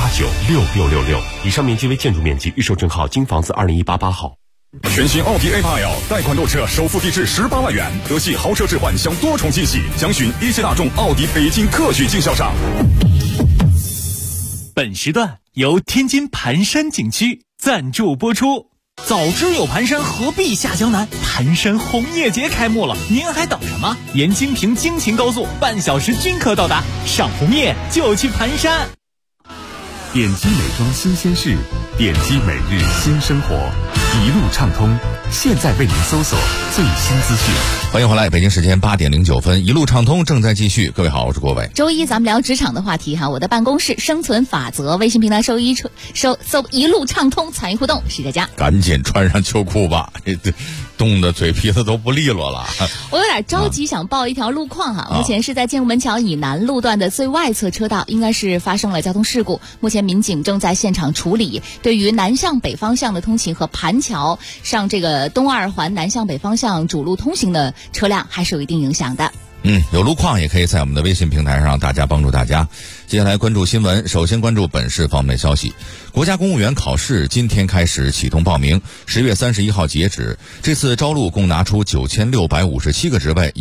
67896666。以上面积为建筑面积，预售证号京房子2018-8号。 全新奥迪 A8L 贷款购车首付低至18万元，德系豪车置换享多重惊喜，详询一汽大众奥迪北京客区经销商。 本时段由由天津盘山景区赞助播出。早知有盘山，何必下江南？盘山红叶节开幕了，您还等什么？沿京平京秦高速半小时均可到达，赏红叶就去盘山。 点击美妆新鲜事，点击每日新生活，一路畅通。现在为您搜索最新资讯。 欢迎回来，北京时间8点09分，一路畅通正在继续。各位好，我是郭伟。 周一咱们聊职场的话题哈，我的办公室生存法则，微信平台搜一路畅通参与互动，是佳佳。 赶紧穿上秋裤吧，冻得嘴皮子都不利落了。 我有点着急，想报一条路况哈。目前是在建国门桥以南路段的最外侧车道，应该是发生了交通事故，目前民警正在现场处理。对于南向北方向的通勤和盘桥上这个东二环南向北方向主路通行的车辆还是有一定影响的。 有路况也可以在我们的微信平台上，大家帮助大家。接下来关注新闻，首先关注本市方面消息。国家公务员考试今天开始启动报名，10月31号截止。这次招录共拿出9657个职位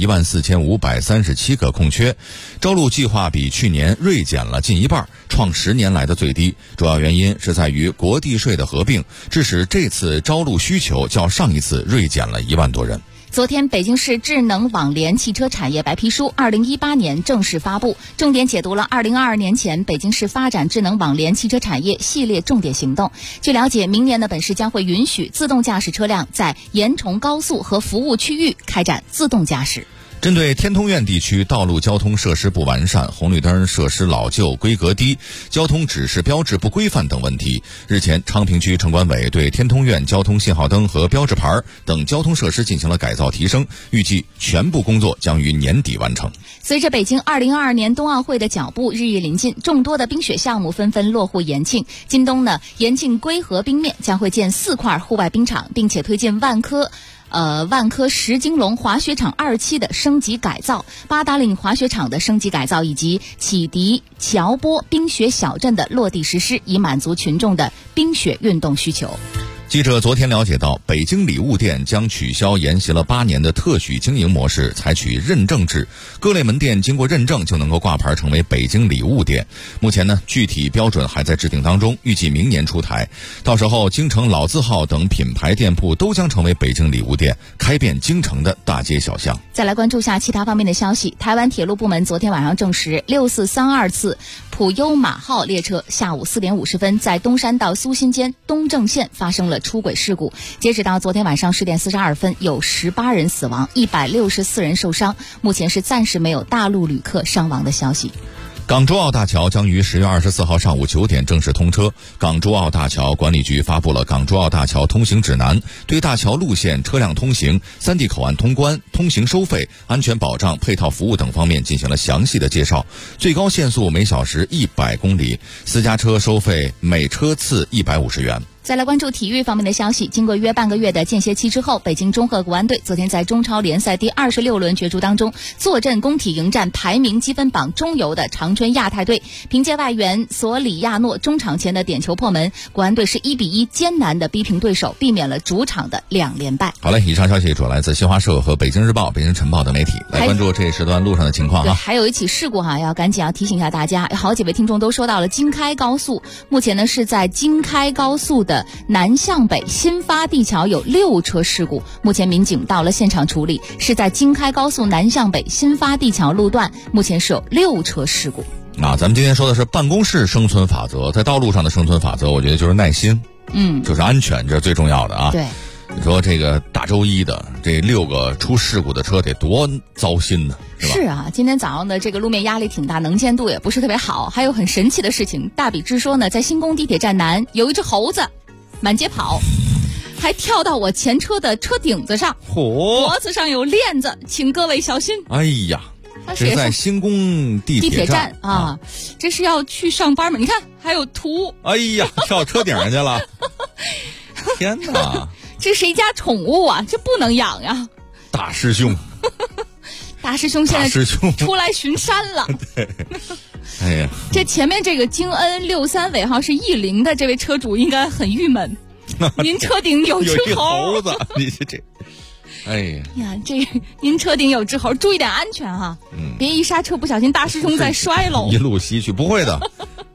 ，14537个空缺。招录计划比去年锐减了近一半，创10年来的最低。主要原因是在于国地税的合并，致使这次招录需求较上一次锐减了1万多人。 昨天，北京市智能网联汽车产业白皮书2018年正式发布，重点解读了2022年前北京市发展智能网联汽车产业系列重点行动。据了解，明年的本市将会允许自动驾驶车辆在严重高速和服务区域开展自动驾驶。 针对天通苑地区道路交通设施不完善、红绿灯设施老旧、规格低、交通指示标志不规范等问题，日前昌平区城管委对天通苑交通信号灯和标志牌等交通设施进行了改造提升，预计全部工作将于年底完成。 随着北京2022年冬奥会的脚步日益临近，众多的冰雪项目纷纷落户延庆。今冬呢，延庆归河冰面将会建4块户外冰场，并且推进万科石金龙滑雪场2期的升级改造，八达岭滑雪场的升级改造，以及启迪乔波冰雪小镇的落地实施，以满足群众的冰雪运动需求。 记者昨天了解到，北京礼物店将取消沿袭了8年的特许经营模式，采取认证制，各类门店经过认证就能够挂牌成为北京礼物店。目前呢，具体标准还在制定当中，预计明年出台。到时候，京城老字号等品牌店铺都将成为北京礼物店，开遍京城的大街小巷。 再来关注下其他方面的消息。台湾铁路部门昨天晚上证实，6432次普悠玛号列车下午4点50分在东山到苏新间东正线发生了出轨事故。截止到昨天晚上10点42分，有18人死亡，164人受伤，目前是暂时没有大陆旅客伤亡的消息。 港珠澳大桥将于10月24号上午9点正式通车。港珠澳大桥管理局发布了港珠澳大桥通行指南，对大桥路线、车辆通行、3地口岸通关、通行收费、安全保障、配套服务等方面进行了详细的介绍。最高限速每小时100公里，私家车收费每车次150元。 再来关注体育方面的消息。经过约半个月的间歇期之后，北京中赫国安队昨天在中超联赛第26轮角逐当中，坐镇工体迎战排名积分榜中游的长春亚泰队。凭借外援索里亚诺中场前的点球破门，国安队是1-1艰难的逼平对手，避免了主场的2连败。 好嘞，以上消息主要来自新华社和北京日报、北京晨报等媒体。来关注这一时段路上的情况哈。 还有一起事故哈，赶紧要提醒一下大家，好几位听众都说到了京开高速，目前呢是在京开高速的南向北新发地桥有6车事故，目前民警到了现场处理，是在京开高速南向北新发地桥路段，目前是有6车事故。 咱们今天说的是办公室生存法则，在道路上的生存法则，我觉得就是耐心，就是安全，这是最重要的啊。 对， 你说这个大周一的这6个出事故的车得多糟心呢，是吧？ 是啊，今天早上的这个路面压力挺大，能见度也不是特别好。还有很神奇的事情，大比之说呢，在新宫地铁站南有一只猴子满街跑，还跳到我前车的车顶子上，脖子上有链子，请各位小心。 哎呀，这是在新宫地铁站啊，这是要去上班吗？你看还有图。 哎呀，跳车顶上去了！天哪， 这谁家宠物啊？这不能养呀！ 大师兄， 大师兄现在出来巡山了。 对，哎呀， 这前面这个京 N63尾号是E0的这位车主应该很郁闷，您车顶有只猴子，你这。哎呀，这您车顶有只猴，注意点安全哈，别一刹车不小心大师兄再摔喽， 一路西去。不会的，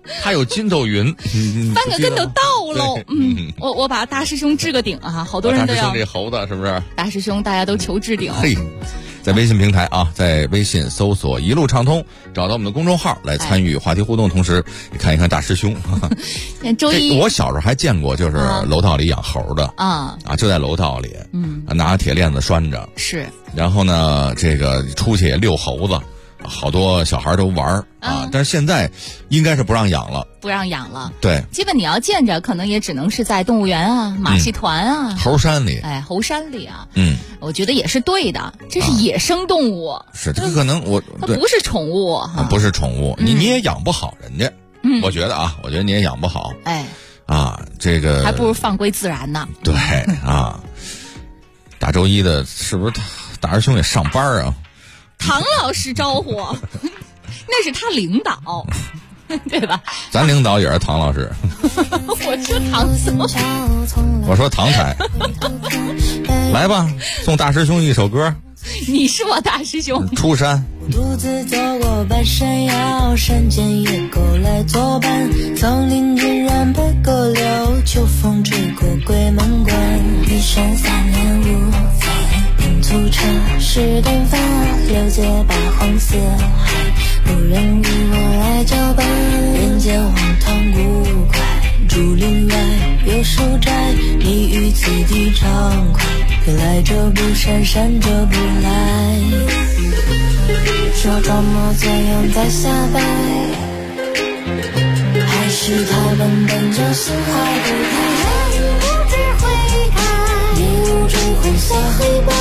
还有筋斗云， 翻个跟头到喽。我把大师兄置个顶啊，好多人都要。 大师兄这猴子是不是？ 大师兄大家都求置顶。 嘿，在微信平台啊，在微信搜索一路畅通，找到我们的公众号来参与话题互动，同时你看一看大师兄。 周一我小时候还见过，就是楼道里养猴的就在楼道里，拿铁链子拴着， 是， 然后呢，这个出去也遛猴子。好多小孩都玩但是现在应该是不让养了。 不让养了， 对， 基本你要见着，可能也只能是在动物园啊、马戏团啊、 猴山里。 猴山里啊，我觉得也是对的，这是野生动物， 是这个可能它不是宠物， 不是宠物，你也养不好人家。我觉得我觉得你也养不好。这个还不如放归自然呢。 对大周一的是不是大师兄也上班啊？ 唐老师招呼，那是他领导，对吧？ 咱领导也是唐老师。 我说唐总， 我说唐台，来吧，送大师兄一首歌。 你是我大师兄。 出山。 独自走过半山腰，山间野狗来作伴，丛林居然被狗流，秋风吹过鬼门关，一山3年5载。粗茶是短发，留结把黄色海，无人与我来交伴。人间荒唐古怪，竹林外有书斋，你于此地畅快，可来者不善，善者不来。说装模作样在瞎掰，还是太笨笨就心怀不开，人不知悔改，迷雾中混下黑白。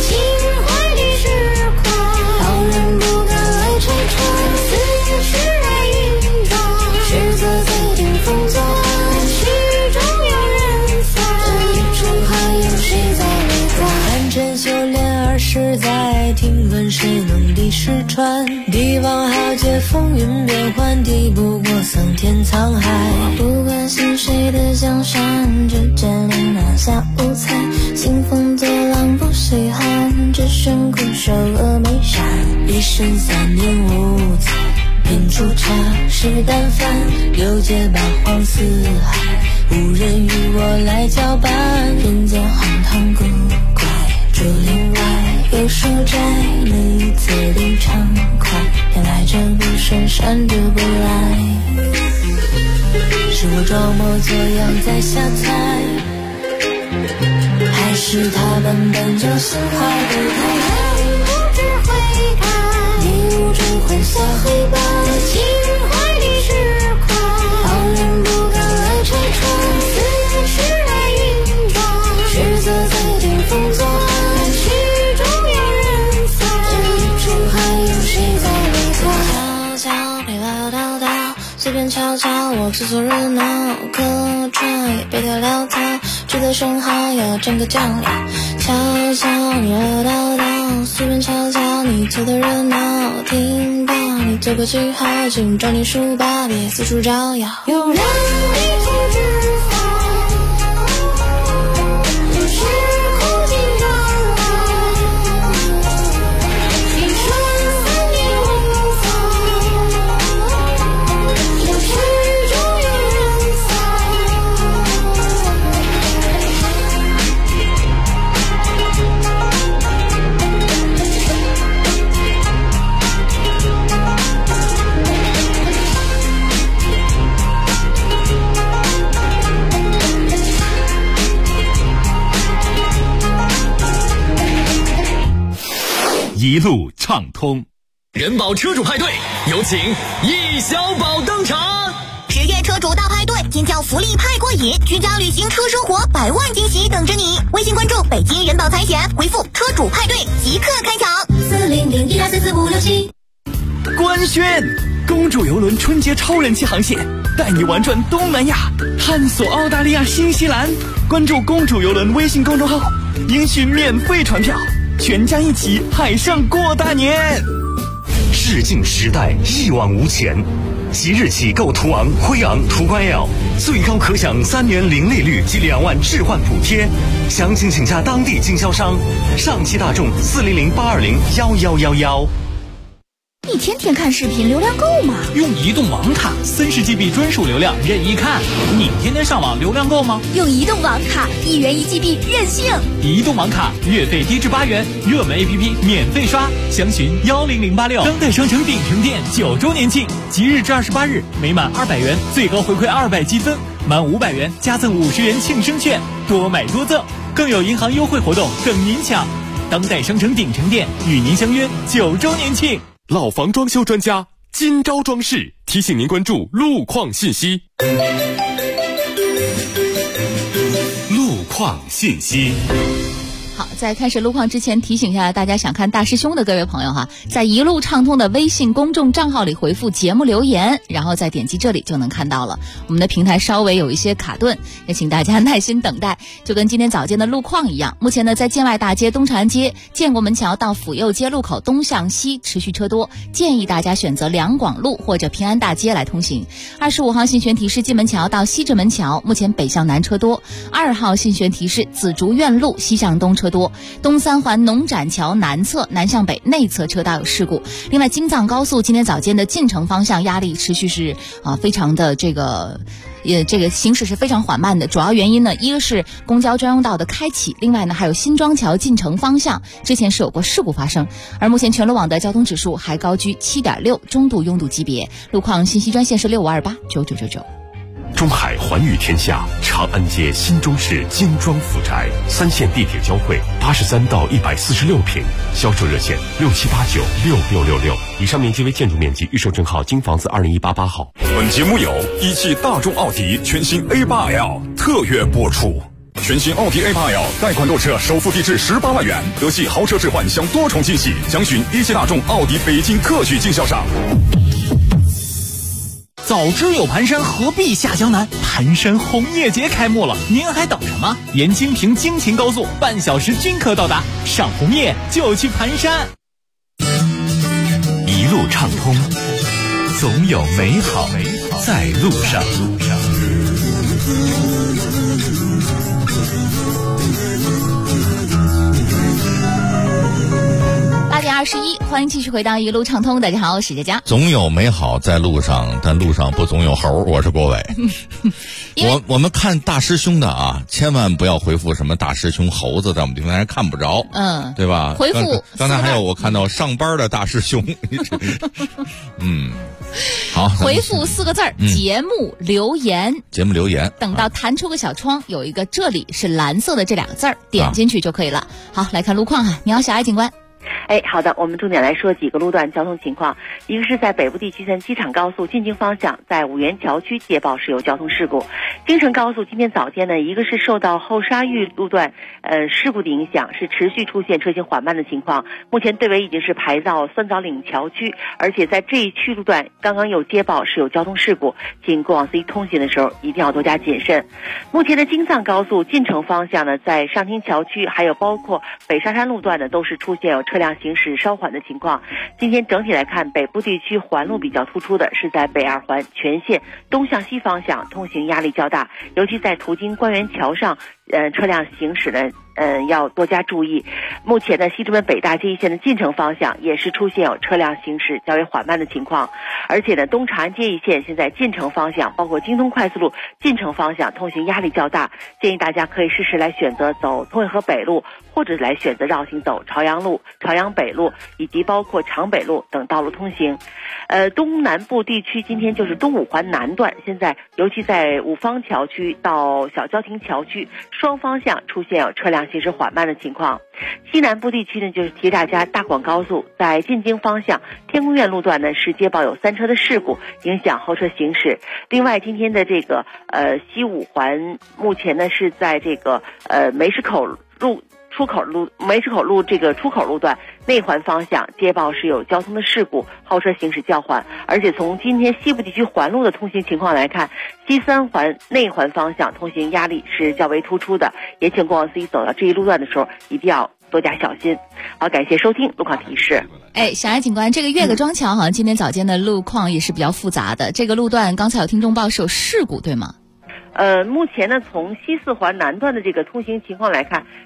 实在听闻谁能敌石川，帝王豪杰风云变幻，敌不过桑田沧海。不关心谁的江山，只见能拿下五彩，兴风作浪不稀罕，只剩苦守峨眉山。一生3年5载，品出茶是淡饭，六界八荒四海，无人与我来交伴。人间荒唐古怪，竹林外有书斋，你此地畅快，偏来者不善，善者不来。是我装模作样在瞎猜，还是他笨笨就心怀不开，人不知悔改，迷雾中混下黑白，情怀历史快，旁人不敢来拆穿，四野时来云转，实则在顶峰作案。随便瞧瞧，我自作热闹，可揣别太潦草，志在生蚝要争个酱料。瞧瞧你唠叨叨，随便瞧瞧你凑的热闹，听到你做个记号，请找你书包，别四处招摇。有人迷途知返，有时空尽张来，一生3年5载。 一路畅通。 人保车主派对，有请易小宝登场。 10月车主大派对，尖叫福利派过瘾，居家旅行车生活100万惊喜等着你。微信关注北京人保财险，回复车主派对即刻开抢。40012444567。 官宣，公主游轮春节超人气航线，带你玩转东南亚，探索澳大利亚、新西兰。关注公主游轮微信公众号，赢取免费船票，全家一起海上过大年。 致敬时代，一往无前。即日起购途昂、辉昂、途观 L， 最高可享3年零利率及2万置换补贴。详情请加当地经销商。上汽大众40082011111。 你天天看视频，流量够吗？ 用移动网卡，30GB 专属流量任意看。你天天上网，流量够吗？ 用移动网卡，1元1GB 任性。 移动网卡月费低至8元，热门 APP 免费刷，详询10086。当代商城鼎城店9周年庆，即日至28日，每满200元最高回馈200积分，满500元加赠50元庆生券，多买多赠，更有银行优惠活动等您抢。当代商城鼎城店与您相约9周年庆。 老房装修专家金招装饰提醒您关注路况信息。路况信息。 好，在开始路况之前，提醒一下大家想看大师兄的各位朋友哈，在一路畅通的微信公众账号里回复节目留言，然后再点击这里就能看到了。我们的平台稍微有一些卡顿，也请大家耐心等待，就跟今天早间的路况一样。目前呢，在建外大街、东长安街、建国门桥到府右街路口东向西持续车多，建议大家选择两广路或者平安大街来通行。25号信玄提示蓟门桥到西直门桥，目前北向南车多。2号信玄提示紫竹院路西向东车多，东三环农展桥南侧南向北内侧车道有事故。另外，京藏高速今天早间的进城方向压力持续是非常的这个行驶是非常缓慢的，主要原因呢，一个是公交专用道的开启，另外呢还有新庄桥进城方向之前是有过事故发生，而目前全路网的交通指数还高居7.6，中度拥堵级别。路况信息专线是65289999。 中海环宇天下长安街新中式精装府宅，3线地铁交汇，83到146平，销售热线67896666。以上面积为建筑面积，预售证号京房子20188号。 本节目由一汽大众奥迪全新 A8L 特约播出。全新奥迪 A8L 贷款购车首付低至18万元，德系豪车置换享多重惊喜，详询一汽大众奥迪北京特许经销商。 早知有盘山，何必下江南？盘山红叶节开幕了，您还等什么？沿京平京秦高速半小时均可到达，赏红叶就去盘山。 一路畅通，总有美好在路上。 8点21，欢迎继续回到一路畅通。大家好，我是佳佳。 总有美好在路上，但路上不总有猴。我是郭伟。我们看大师兄的啊，千万不要回复什么大师兄猴子，在我们平台上看不着，对吧？ 回复刚才还有我看到上班的大师兄，好， 回复4个字节目留言。 节目留言， 等到弹出个小窗，有一个这里是蓝色的这2个字点进去就可以了。好，来看路况哈，你好，小爱警官。 好的，我们重点来说几个路段交通情况。一个是在北部地区机场高速进京方向，在五原桥区接报是有交通事故。京承高速今天早间呢，一个是受到后沙峪路段事故的影响，是持续出现车行缓慢的情况。目前队尾已经是排到酸枣岭桥区，而且在这一区路段刚刚有接报是有交通事故，请过往司机通行的时候一定要多加谨慎。目前的京藏高速进城方向呢，在上厅桥区还有包括北沙山路段呢，都是出现有车辆行驶稍缓的情况。今天整体来看，北部地区环路比较突出的是在北二环全线东向西方向通行压力较大，尤其在途经官园桥上车辆行驶呢要多加注意。目前呢，西直门北大街一线的进城方向也是出现有车辆行驶较为缓慢的情况，而且呢，东长安街一线现在进城方向包括京东快速路进城方向通行压力较大，建议大家可以适时来选择走通惠河北路，或者来选择绕行走朝阳路、朝阳北路以及包括长北路等道路通行。东南部地区今天就是东五环南段，现在尤其在五方桥区到小交亭桥区双方向出现有车辆行驶缓慢的情况。西南部地区呢，就是提大家大广高速在进京方向天宫院路段呢是接报有3车的事故，影响后车行驶。另外今天的这个西五环目前呢是在这个梅市口路这个出口路段内环方向接报是有交通的事故，后车行驶较缓。而且从今天西部地区环路的通行情况来看，西三环内环方向通行压力是较为突出的，也请过往司机走到这一路段的时候一定要多加小心。好，感谢收听路况提示。 小爱警官，这个岳各庄桥好像今天早间的路况也是比较复杂的，这个路段刚才有听众报是有事故对吗？ 目前呢，从西四环南段的这个通行情况来看，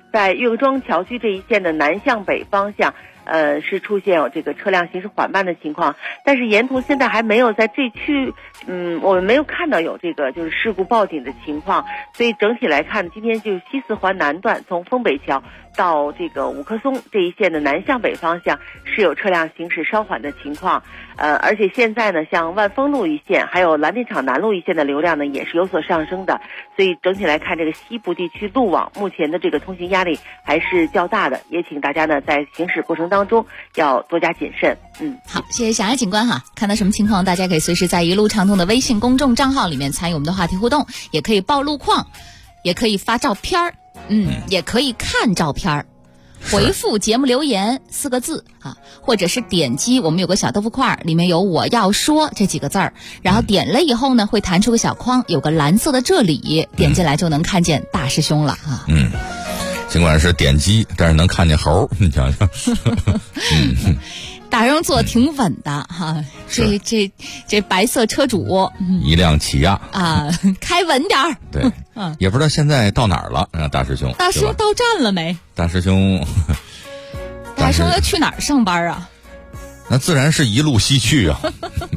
在岳各庄桥区这一线的南向北方向，是出现有这个车辆行驶缓慢的情况，但是沿途现在还没有在这区，我们没有看到有这个就是事故报警的情况，所以整体来看，今天就是西四环南段从丰北桥到这个五棵松这一线的南向北方向是有车辆行驶稍缓的情况，而且现在呢，像万丰路一线还有蓝电厂南路一线的流量呢也是有所上升的，所以整体来看，这个西部地区路网目前的这个通行压力还是较大的，也请大家呢在行驶过程当中要多加谨慎。 好，谢谢小艾警官哈。看到什么情况，大家可以随时在一路畅通的微信公众账号里面参与我们的话题互动，也可以报路况，也可以发照片儿，也可以看照片儿。回复节目留言4个字啊，或者是点击我们有个小豆腐块，里面有我要说这几个字儿，然后点了以后呢，会弹出个小框，有个蓝色的这里，点进来就能看见大师兄了啊。 尽管是点击，但是能看见猴，你想想。 大人做的挺稳的哈，这白色车主， 一辆起亚啊，开稳点儿。 对，也不知道现在到哪儿了，大师兄。 大师兄到站了没？ 大师兄要去哪儿上班啊？ 那自然是一路西去啊。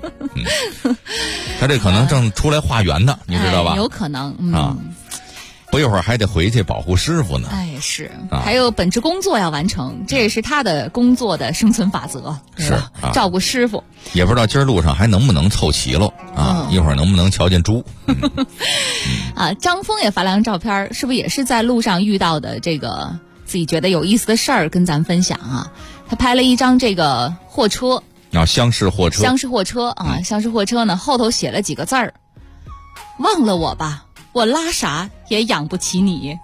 他这可能正出来化缘呢，你知道吧？ 有可能啊。不一会儿还得回去保护师傅呢。 是，还有本职工作要完成，这也是他的工作的生存法则， 是照顾师傅。 也不知道今儿路上还能不能凑齐喽啊！一会儿能不能瞧见猪？ 张峰也发了张照片，是不是也是在路上遇到的这个自己觉得有意思的事儿跟咱分享啊？他拍了一张这个货车， 厢式货车啊，厢式货车呢后头写了几个字儿，忘了我吧。我拉啥也养不起你，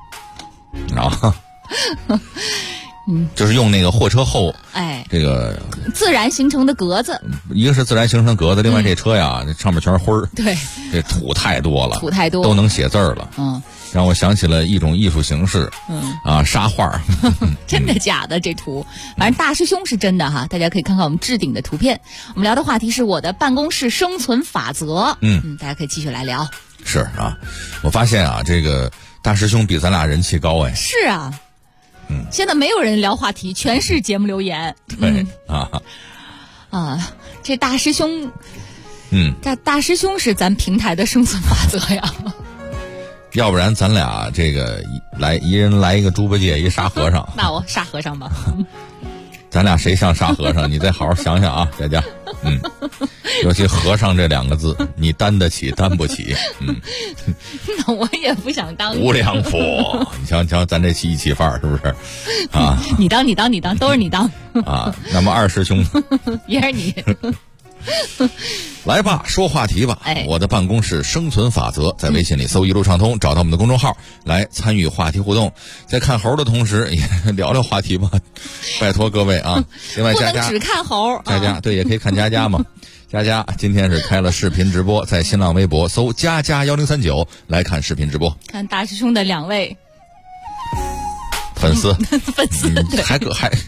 就是用那个货车后，这个自然形成的格子， 一个是自然形成格子，另外这车呀，这上面全是灰儿， 对， 这土太多了， 都能写字儿了，让我想起了一种艺术形式，沙画， 真的假的？这图，反正大师兄是真的哈，大家可以看看我们置顶的图片。我们聊的话题是我的办公室生存法则，大家可以继续来聊。 是啊，我发现啊，这个大师兄比咱俩人气高哎。 是啊，现在没有人聊话题，全是节目留言。 对这大师兄，这大师兄是咱平台的生存法则呀。 要不然咱俩这个一人来一个猪八戒，一沙和尚。 那我沙和尚吧。 咱俩谁像沙和尚？你再好好想想啊，佳佳。尤其和尚这2个字，你担得起担不起？ 那我也不想当无量佛。你瞧咱这义气范儿是不是？啊， 你当，都是你当啊。那么二师兄也是你。 来吧，说话题吧。我的办公室生存法则，在微信里搜一路畅通，找到我们的公众号来参与话题互动。在看猴的同时，也聊聊话题吧，拜托各位啊。另外，佳佳不能只看猴， 佳佳对，也可以看佳佳嘛。佳佳今天是开了视频直播，在新浪微博搜佳佳1039来看视频直播。 看大师兄的2位粉丝，还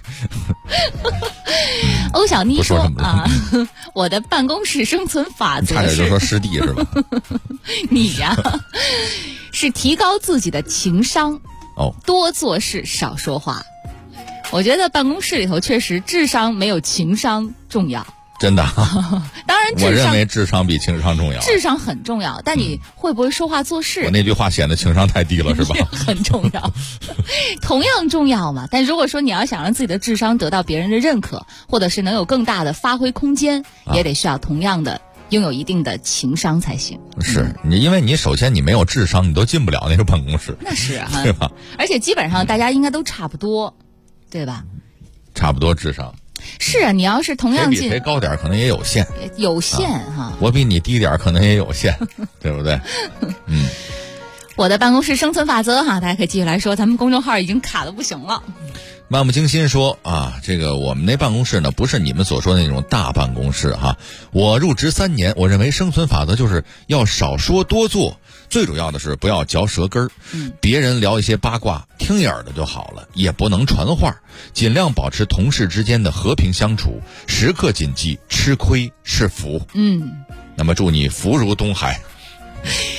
欧小妮说啊，我的办公室生存法则差点就说师弟是吧？ 你呀，是提高自己的情商，多做事少说话。我觉得办公室里头确实智商没有情商重要。 真的， 当然， 我认为智商比情商重要。 智商很重要，但你会不会说话做事？ 我那句话显得情商太低了，是吧？ 很重要，同样重要嘛。但如果说你要想让自己的智商得到别人的认可，或者是能有更大的发挥空间，也得需要同样的拥有一定的情商才行。 是你，因为你首先你没有智商，你都进不了那个办公室。 那是啊， 对吧？ 而且基本上大家应该都差不多，对吧？ 差不多智商。 是啊，你要是同样比谁高点可能也有限， 哈。 我比你低点可能也有限，对不对？ 我的办公室生存法则哈，大家可以继续来说，咱们公众号已经卡得不行了。 漫不经心说啊，这个我们那办公室呢，不是你们所说的那种大办公室哈。我入职3年，我认为生存法则就是要少说多做，最主要的是不要嚼舌根儿。别人聊一些八卦，听一耳的就好了，也不能传话，尽量保持同事之间的和平相处，时刻谨记吃亏是福。那么祝你福如东海。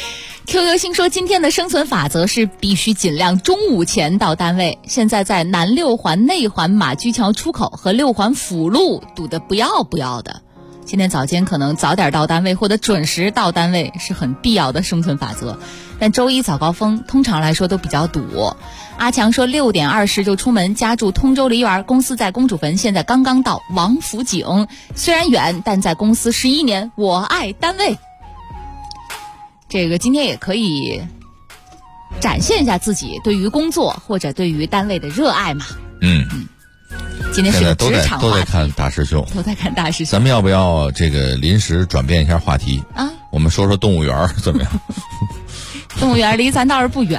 QQ 星说今天的生存法则是必须尽量中午前到单位。现在在南六环内环马驹桥出口和六环辅路堵得不要的。今天早间可能早点到单位或者准时到单位是很必要的生存法则，但周一早高峰通常来说都比较堵。阿强说6点20就出门，家住通州梨园，公司在公主坟，现在刚刚到王府井，虽然远，但在公司11年，我爱单位。这个今天也可以展现一下自己对于工作或者对于单位的热爱嘛。今天是个职场话题， 都在看大师兄，咱们要不要这个临时转变一下话题啊？我们说说动物园怎么样？ 动物园离咱倒是不远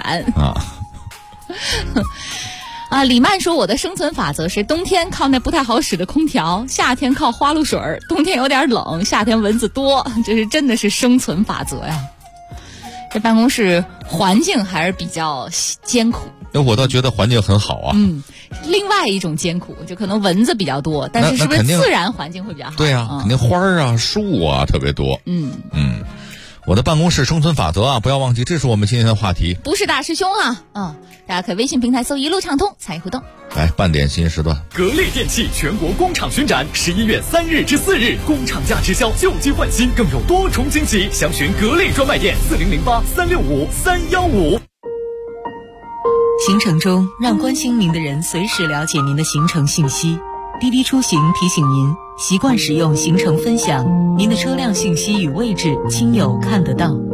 啊。李曼说我的生存法则是冬天靠那不太好使的空调，夏天靠花露水，冬天有点冷，夏天蚊子多，这是真的是生存法则呀。这办公室环境还是比较艰苦， 我倒觉得环境很好啊。 另外一种艰苦就可能蚊子比较多，但是是不是自然环境会比较好？ 对啊，肯定花啊树啊特别多。我的办公室生存法则啊，不要忘记，这是我们今天的话题。 不是大师兄啊，大家可以微信平台搜一路畅通参与互动。 来，半点新时段， 格力电器全国工厂巡展，11月3日至4日，工厂价直销，旧机换新，更有多重惊喜。详询格力专卖店4008365315。 行程中，让关心您的人随时了解您的行程信息。滴滴出行提醒您，习惯使用行程分享，您的车辆信息与位置亲友看得到。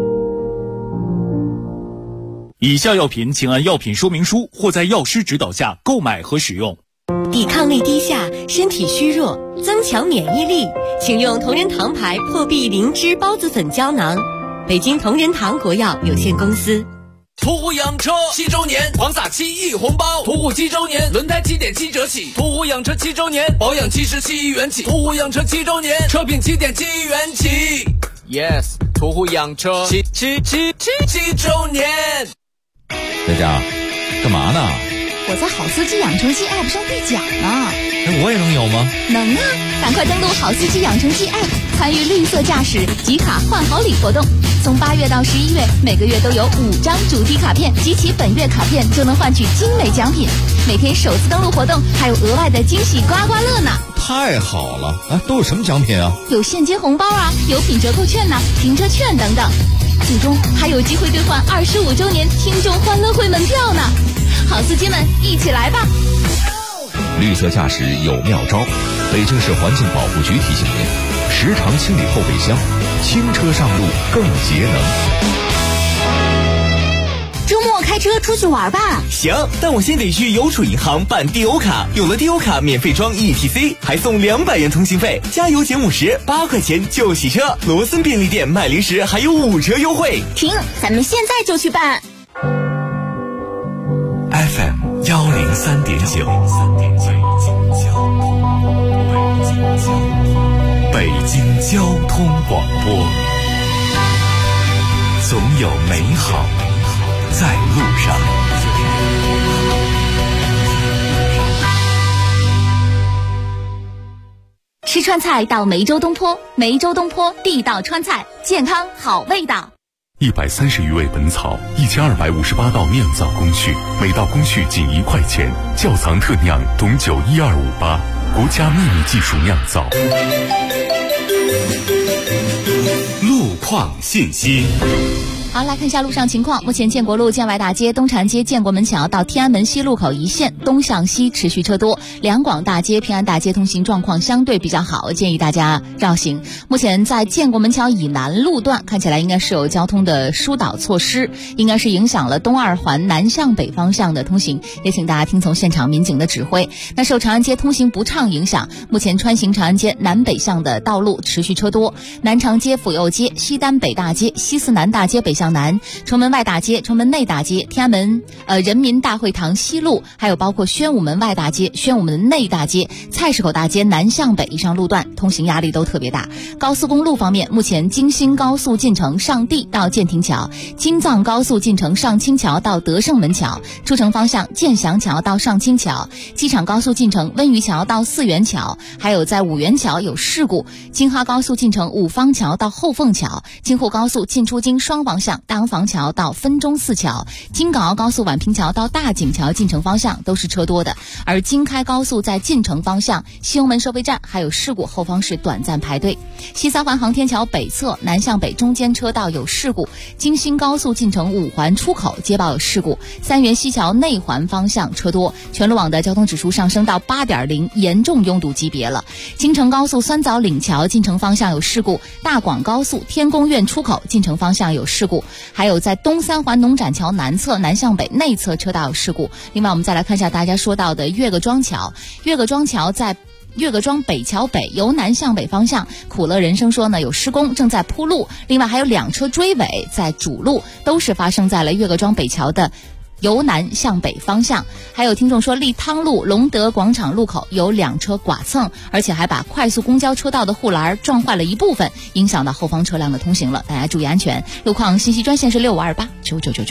以下药品请按药品说明书或在药师指导下购买和使用。 抵抗力低下，身体虚弱，增强免疫力，请用同仁堂牌破壁灵芝孢子粉胶囊。北京同仁堂国药有限公司。 途虎养车7周年狂撒7亿红包，途虎7周年轮胎7.7折起，途虎养车7周年保养77元起，途虎养车7周年车品7.7元起。Yes， 途虎养车7周年。 在家干嘛呢？ 我在好司机养成记 App 上兑奖呢。 我也能有吗？ 能啊！赶快登录好司机养成记 App， 参与绿色驾驶集卡换好礼活动。从8月到11月，每个月都有5张主题卡片，集齐本月卡片就能换取精美奖品。每天首次登录活动还有额外的惊喜刮刮乐呢！ 太好了！都有什么奖品啊？ 有现金红包啊，有品折扣券呢，停车券等等。最终还有机会兑换25周年听众欢乐会门票呢！好司机们，一起来吧！ 绿色驾驶有妙招，北京市环境保护局提醒您：时常清理后备箱，轻车上路更节能。 周末开车出去玩吧。 行，但我先得去邮储银行办地欧卡，有了地欧卡免费装 ETC， 还送200元通信费，加油减50，8块钱就洗车。罗森便利店卖零食还有5折优惠。 停，咱们现在就去办。 FM 103.9，北京交通广播，总有美好在路上。 吃川菜到梅州东坡，梅州东坡地道川菜，健康好味道。 130余味本草，1258道酿造工序，每道工序仅1块钱。窖藏特酿董酒12588，国家秘密技术酿造。 路况信息。 好，来看一下路上情况。目前建国路建外大街、东禅街、建国门桥到天安门西路口一线东向西持续车多，两广大街、平安大街通行状况相对比较好，建议大家绕行。目前在建国门桥以南路段看起来应该是有交通的疏导措施，应该是影响了东2环南向北方向的通行，也请大家听从现场民警的指挥。那受长安街通行不畅影响，目前穿行长安街南北向的道路持续车多，南长街、府右街、西单北大街、西四南大街北向南、崇门外大街、崇门内大街、天安门人民大会堂西路，还有包括宣武门外大街、宣武门内大街、菜市口大街南向北以上路段通行压力都特别大。高速公路方面，目前京新高速进城上地到建亭桥，京藏高速进城上清桥到德胜门桥，出城方向建祥桥到上清桥，机场高速进城温榆桥到四元桥，还有在五元桥有事故，京哈高速进城五方桥到后凤桥，京沪高速进出京双王巷向，大洋房桥到分钟寺桥、京港澳高速宛平桥到大井桥进城方向都是车多的，而京开高速在进城方向西红门收费站还有事故，后方是短暂排队。西三环航天桥北侧南向北中间车道有事故，京新高速进城五环出口接报有事故，三元西桥内环方向车多，全路网的交通指数上升到 8.0， 严重拥堵级别了。京承高速酸枣岭桥进城方向有事故，大广高速天宫苑出口进城方向有事故，还有在东三环农展桥南侧南向北内侧车道有事故。另外我们再来看一下大家说到的岳各庄桥，岳各庄桥在岳各庄北桥北由南向北方向，苦乐人生说呢有施工正在铺路，另外还有2车追尾在主路，都是发生在了岳各庄北桥的由南向北方向。还有听众说利汤路隆德广场路口有2车剐蹭，而且还把快速公交车道的护栏撞坏了一部分，影响到后方车辆的通行了，大家注意安全。路况信息专线是65289999。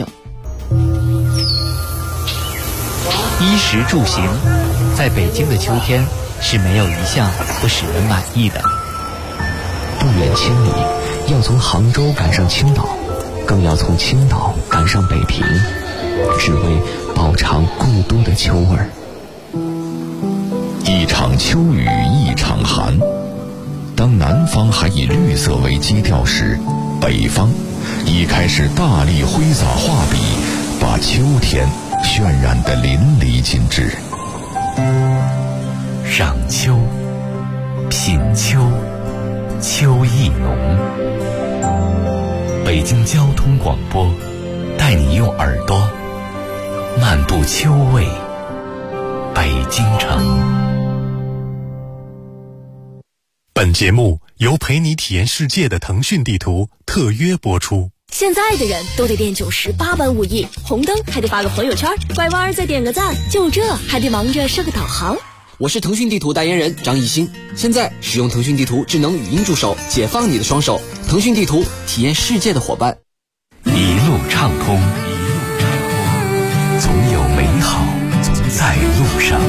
衣食住行，在北京的秋天是没有一项不使人满意的。 不远千里，要从杭州赶上青岛，更要从青岛赶上北平，只为饱尝故都的秋味儿。 一场秋雨一场寒，当南方还以绿色为基调时，北方已开始大力挥洒画笔，把秋天渲染得淋漓尽致。 赏秋，品秋，秋意浓。北京交通广播带你用耳朵漫步秋味北京城。 本节目由陪你体验世界的腾讯地图特约播出。 现在的人都得练98般武艺，红灯还得发个朋友圈，拐弯再点个赞，就这还得忙着设个导航。 我是腾讯地图代言人张艺兴，现在使用腾讯地图智能语音助手，解放你的双手。腾讯地图，体验世界的伙伴。 一路畅通，总有美好在路上。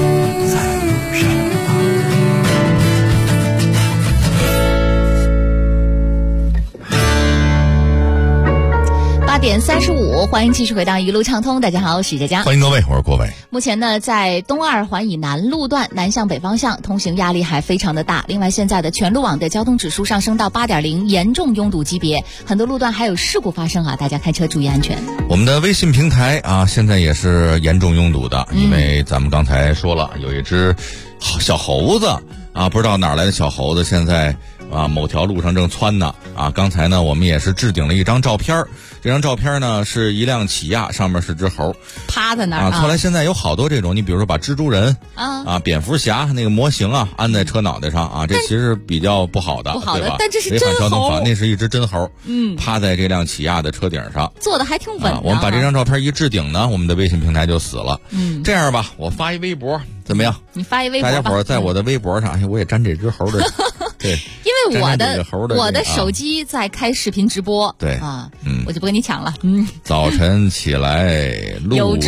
8点35，欢迎继续回到一路畅通。大家好，我是佳佳， 欢迎各位，我是郭伟。 目前呢，在东二环以南路段南向北方向通行压力还非常的大。另外，现在的全路网的交通指数上升到 8.0， 严重拥堵级别，很多路段还有事故发生啊！大家开车注意安全。 我们的微信平台啊，现在也是严重拥堵的，因为咱们刚才说了，有一只小猴子啊，不知道哪来的小猴子，现在某条路上正窜呢啊！刚才呢，我们也是置顶了一张照片，这张照片呢是一辆起亚，上面是只猴趴在那儿啊。后来现在有好多这种，你比如说把蜘蛛人蝙蝠侠那个模型啊安在车脑袋上啊，这其实比较不好的，对吧？ 但这是真猴， 那是一只真猴，趴在这辆起亚的车顶上， 做的还挺稳。 我们把这张照片一置顶呢，我们的微信平台就死了。这样吧，我发一微博怎么样？ 你发一微博吧， 大家伙在我的微博上，我也沾这只猴的。对， 因为我的手机在开视频直播， 对啊，我就不跟你抢了。 早晨起来，路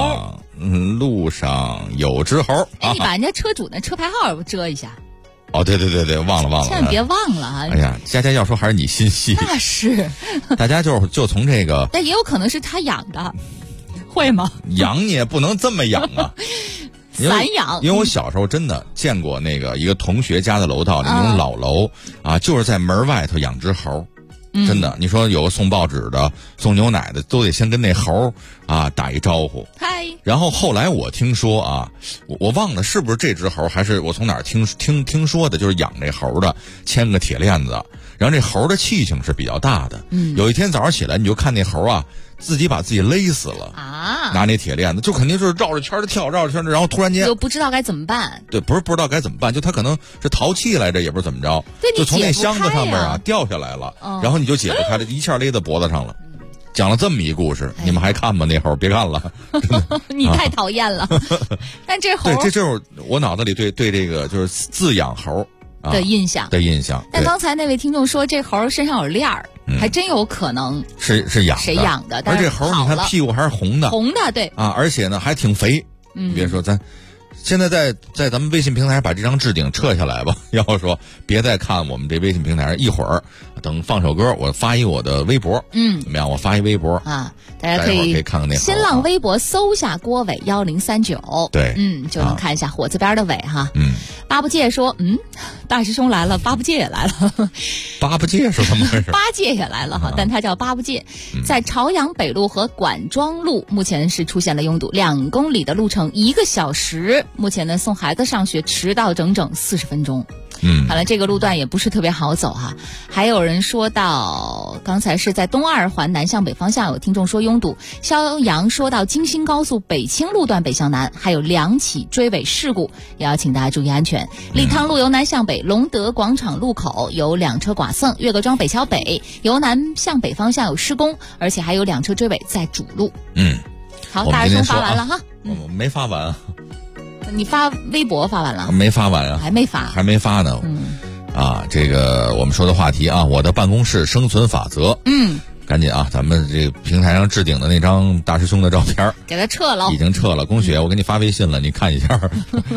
上有只猴。 哎，你把人家车主的车牌号遮一下。 哦，对，忘了， 千万别忘了啊！ 哎呀，佳佳要说还是你心细。 那是， 大家就从这个， 但也有可能是他养的，会吗？ 养你也不能这么养啊。 散养， 因为我小时候真的见过那个一个同学家的楼道里那种老楼啊，就是在门外头养只猴，真的。你说有个送报纸的、送牛奶的，都得先跟那猴啊打一招呼。 嗨。 然后后来我听说啊，我忘了是不是这只猴，还是我从哪儿听说的，就是养这猴的牵个铁链子，然后这猴的气性是比较大的。有一天早上起来，你就看那猴啊。自己把自己勒死了啊！拿那铁链子，就肯定是绕着圈的跳，然后突然间就不知道该怎么办。 对，不是不知道该怎么办，就他可能是淘气来着，也不是怎么着，就从那箱子上面掉下来了，然后你就解不开了，一下勒在脖子上了。讲了这么一故事，你们还看吗？那猴别看了， 你太讨厌了。但这猴， 对，这就是我脑子里对这个就是自养猴的印象。但刚才那位听众说这猴身上有链儿。还真有可能是养的， 谁养的？但而这猴你看屁股还是红的， 对啊，而且呢还挺肥。别说咱现在在咱们微信平台把这张置顶撤下来吧，要说别再看我们这微信平台，一会儿等放首歌，我发一我的微博，怎么样？我发一微博啊，大家可以看看那新浪微博搜下郭伟1039， 对， 就能看一下火字边的伟哈。八部界说，大师兄来了，八部界也来了。 八部界是怎么回事？ 八界也来了哈，但它叫八部界，在朝阳北路和管庄路目前是出现了拥堵，2公里的路程1个小时，目前呢送孩子上学迟到整整40分钟。好了，这个路段也不是特别好走哈。还有人说到，刚才是在东2环南向北方向，有听众说拥堵。肖阳说到京新高速北清路段北向南还有2起追尾事故，也要请大家注意安全。立汤路由南向北，龙德广场路口有2车剐蹭，岳各庄北桥北由南向北方向有施工，而且还有2车追尾在主路。好，大师兄发完了哈。 我没发完。 你发微博发完了？ 没发完啊， 还没发呢。这个我们说的话题啊，我的办公室生存法则。赶紧啊，咱们这个平台上置顶的那张大师兄的照片给他撤了， 已经撤了。龚雪，我给你发微信了，你看一下。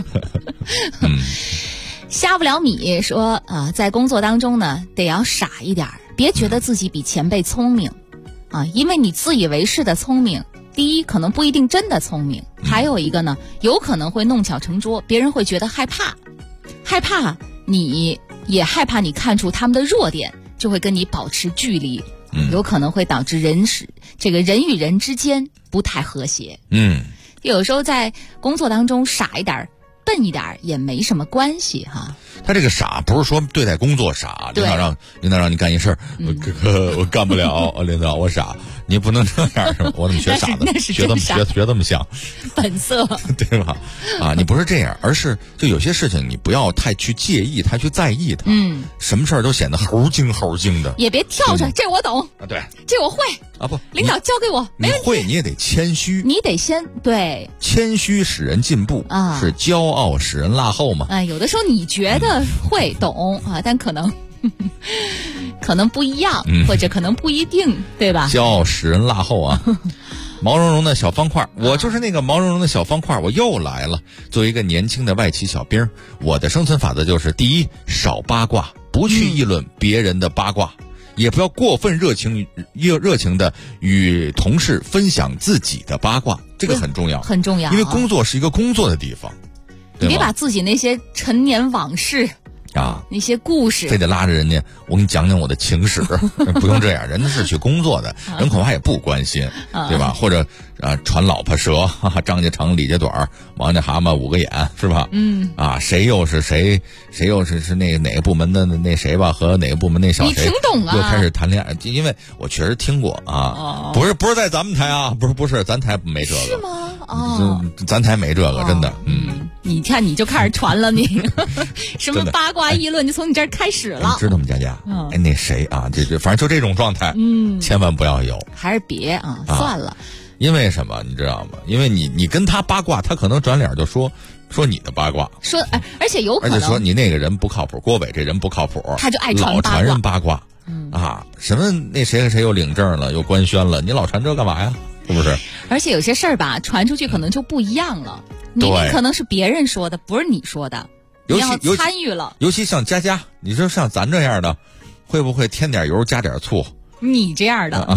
瞎不了米说在工作当中呢，得要傻一点，别觉得自己比前辈聪明因为你自以为是的聪明。第一，可能不一定真的聪明，还有一个呢，有可能会弄巧成拙，别人会觉得害怕，你也害怕你看出他们的弱点，就会跟你保持距离，有可能会导致人与人之间不太和谐。有时候在工作当中傻一点笨一点也没什么关系哈。 他这个傻不是说对待工作傻，领导让你干一事我干不了，领导我傻，你不能这样是吧？我怎么学傻的？学这么像， 本色对吧？你不是这样，而是就有些事情你不要太去介意，太去在意它。什么事儿都显得猴精的， 也别跳出来。这我懂对， 这我会不， 领导交给我，没问题。 你会你也得谦虚， 你得先对， 谦虚使人进步是骄傲使人落后嘛。 有的时候你觉得会懂但可能不一样，或者可能不一定，对吧？ 骄傲使人落后啊。毛茸茸的小方块，我就是那个毛茸茸的小方块，我又来了。作为一个年轻的外企小兵，我的生存法则就是：第一，少八卦，不去议论别人的八卦，也不要过分热情的与同事分享自己的八卦，这个很重要， 很重要。 因为工作是一个工作的地方， 你别把自己那些陈年往事那些故事非得拉着人家，我给你讲讲我的情史，不用这样，人家是去工作的，人恐怕也不关心，对吧？或者传老婆舌，张家长李家短，王家蛤蟆5个眼，是吧？谁又是谁又是那哪个部门的那谁吧，和哪个部门那小谁， 你听懂啊？ 又开始谈恋爱，因为我确实听过不是在咱们台啊，不是咱台没这个， 是吗？ 咱台没这个，真的， 你看你就开始传了，你什么八卦议论就从你这儿开始了， 知道吗，佳佳？那谁这反正就这种状态，千万不要有， 还是别算了。 因为什么你知道吗？因为你跟他八卦，他可能转脸就说你的八卦， 而且有可能， 而且说你那个人不靠谱，郭伟这人不靠谱， 他就爱老传人八卦，什么那谁和谁又领证了，又官宣了，你老传这干嘛呀？是不是？ 而且有些事儿吧，传出去可能就不一样了，明明可能是别人说的，不是你说的，你要参与了。 尤其像佳，你说像咱这样的，会不会添点油加点醋？ 你这样的，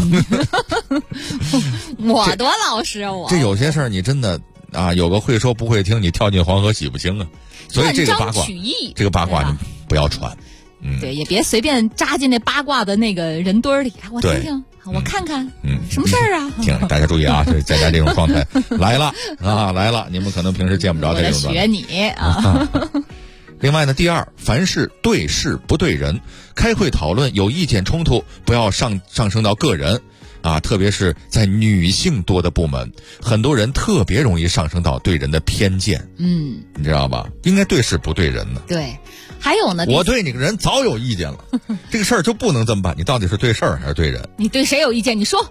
我多老实啊！我这有些事儿你真的有个会说不会听，你跳进黄河洗不清啊！所以这个八卦，你不要传。 对，也别随便扎进那八卦的那个人堆里。我听听，我看看，什么事儿啊？ 听，大家注意啊！这佳佳这种状态来了来了！你们可能平时见不着这种状态。 学你另外呢，第二，凡事对事不对人，开会讨论有意见冲突，不要上升到个人特别是在女性多的部门，很多人特别容易上升到对人的偏见。你知道吧？应该对事不对人呢。 对，还有呢， 我对你个人早有意见了，这个事儿就不能这么办。你到底是对事儿还是对人？ 你对谁有意见？你说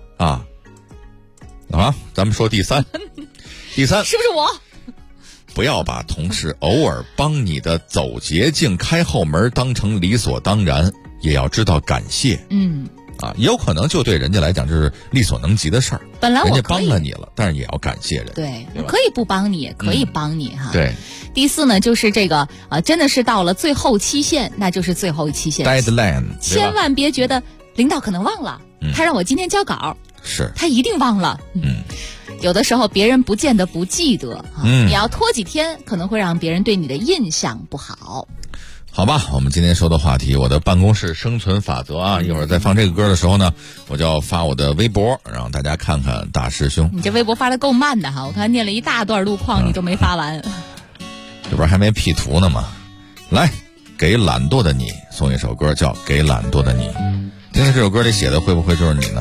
咱们说第三，是不是我？ 不要把同事偶尔帮你的走捷径、开后门当成理所当然，也要知道感谢。 啊，也有可能就对人家来讲就是力所能及的事儿。 本来我人家帮了你了，但是也要感谢人。 对，可以不帮你，也可以帮你哈。 对。 第4呢，就是这个真的是到了最后期限，那就是最后期限 deadline， 千万别觉得领导可能忘了，他让我今天交稿， 是他一定忘了。有的时候别人不见得不记得，你要拖几天，可能会让别人对你的印象不好。 好吧，我们今天说的话题，我的办公室生存法则啊，一会儿在放这个歌的时候呢，我就要发我的微博，让大家看看大师兄。 你这微博发的够慢的哈，我看念了一大段路况，你都没发完。 这不是还没 P 图呢吗？来，给懒惰的你送一首歌，叫《给懒惰的你》。今天这首歌里写的会不会就是你呢？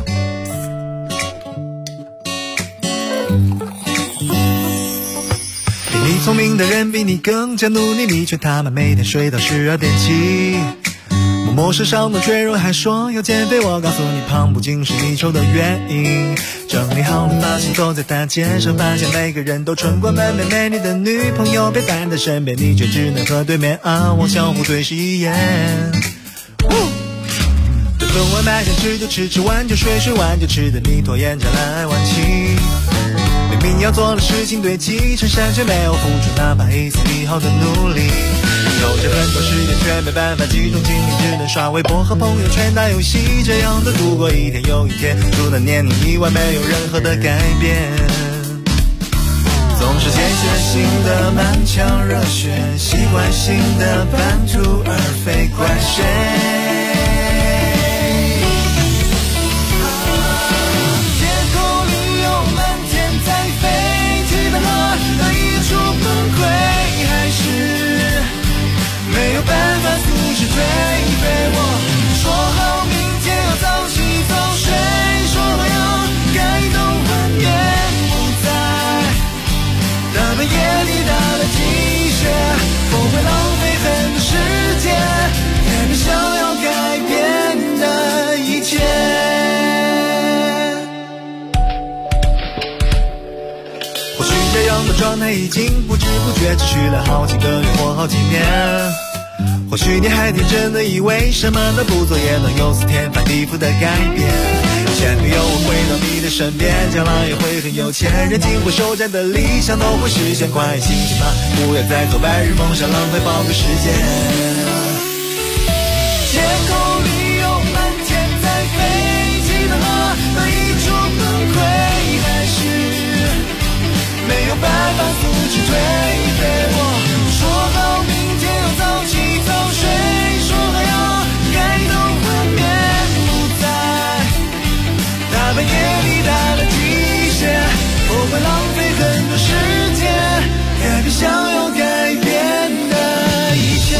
比你聪明的人比你更加努力，你劝他们每天睡到12点起，默默身上的赘肉还说要减肥，我告诉你胖不仅是你丑的原因。整理好了发型走在大街上，发现每个人都春光满面，美丽的女朋友陪伴在身边，你却只能和对面阿旺相互对视一眼。这份外卖想吃就吃，吃完就睡，睡完就吃的你拖延着来晚起，明明要做的事情堆积成山，却没有付出哪怕一丝一毫的努力。有着很多时间却没办法集中精力，只能刷微博和朋友圈打游戏，这样的度过一天又一天，除了年龄以外没有任何的改变。总是间歇性的满腔热血，习惯性的半途而废，怪谁？没有办法阻止颓废，我说好明天要早起早睡，说好要改动换面不在，大半夜里打了鸡血，不会浪费很多时间，改变想要改变的一切。或许这样的状态已经不知不觉持续了好几个月或好几年，或许你还天真的以为什么都不做也能有似天翻地覆的改变，前女友回到你的身边，将来也会很有钱，人尽会首战的理想都会实现，快醒醒吧，不要再做白日梦想，浪费宝贵时间。天空里有满天在飞，记得吗？那一种崩溃还是没有办法阻止颓废，我说好明天要早起早睡，说好要改动换面不在，大半夜里打了鸡血，不会浪费很多时间，改变想要改变的一切。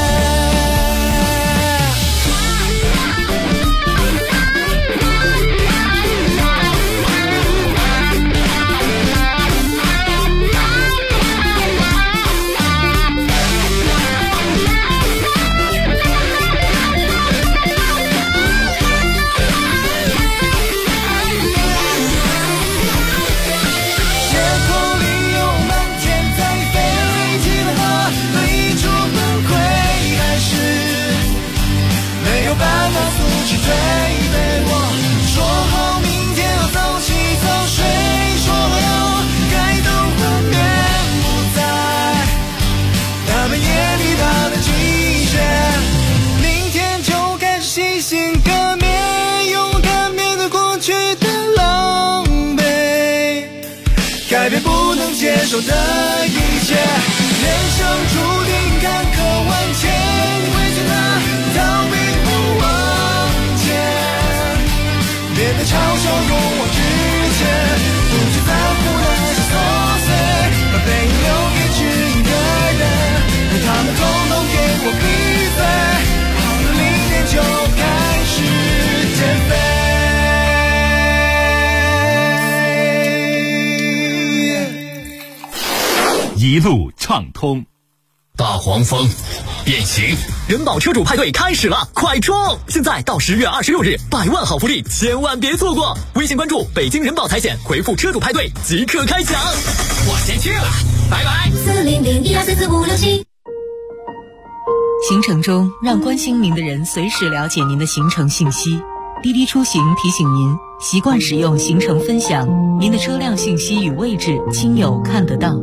接受的一切，人生注定坎坷万千，你会选择逃避不往前，面对嘲笑勇往直前，不去在乎那些琐碎，把背影留给只一个人，让他们统统给我闭嘴，好了，明天就开始减肥。 一路畅通， 大黄蜂变形， 人保车主派对开始了，快冲！现在到10月26日，100万好福利，千万别错过！微信关注北京人保财险，回复车主派对即刻开奖。 我先去了，拜拜。 400124456 行程中，让关心您的人随时了解您的行程信息。 滴滴出行提醒您，习惯使用行程分享，您的车辆信息与位置亲友看得到。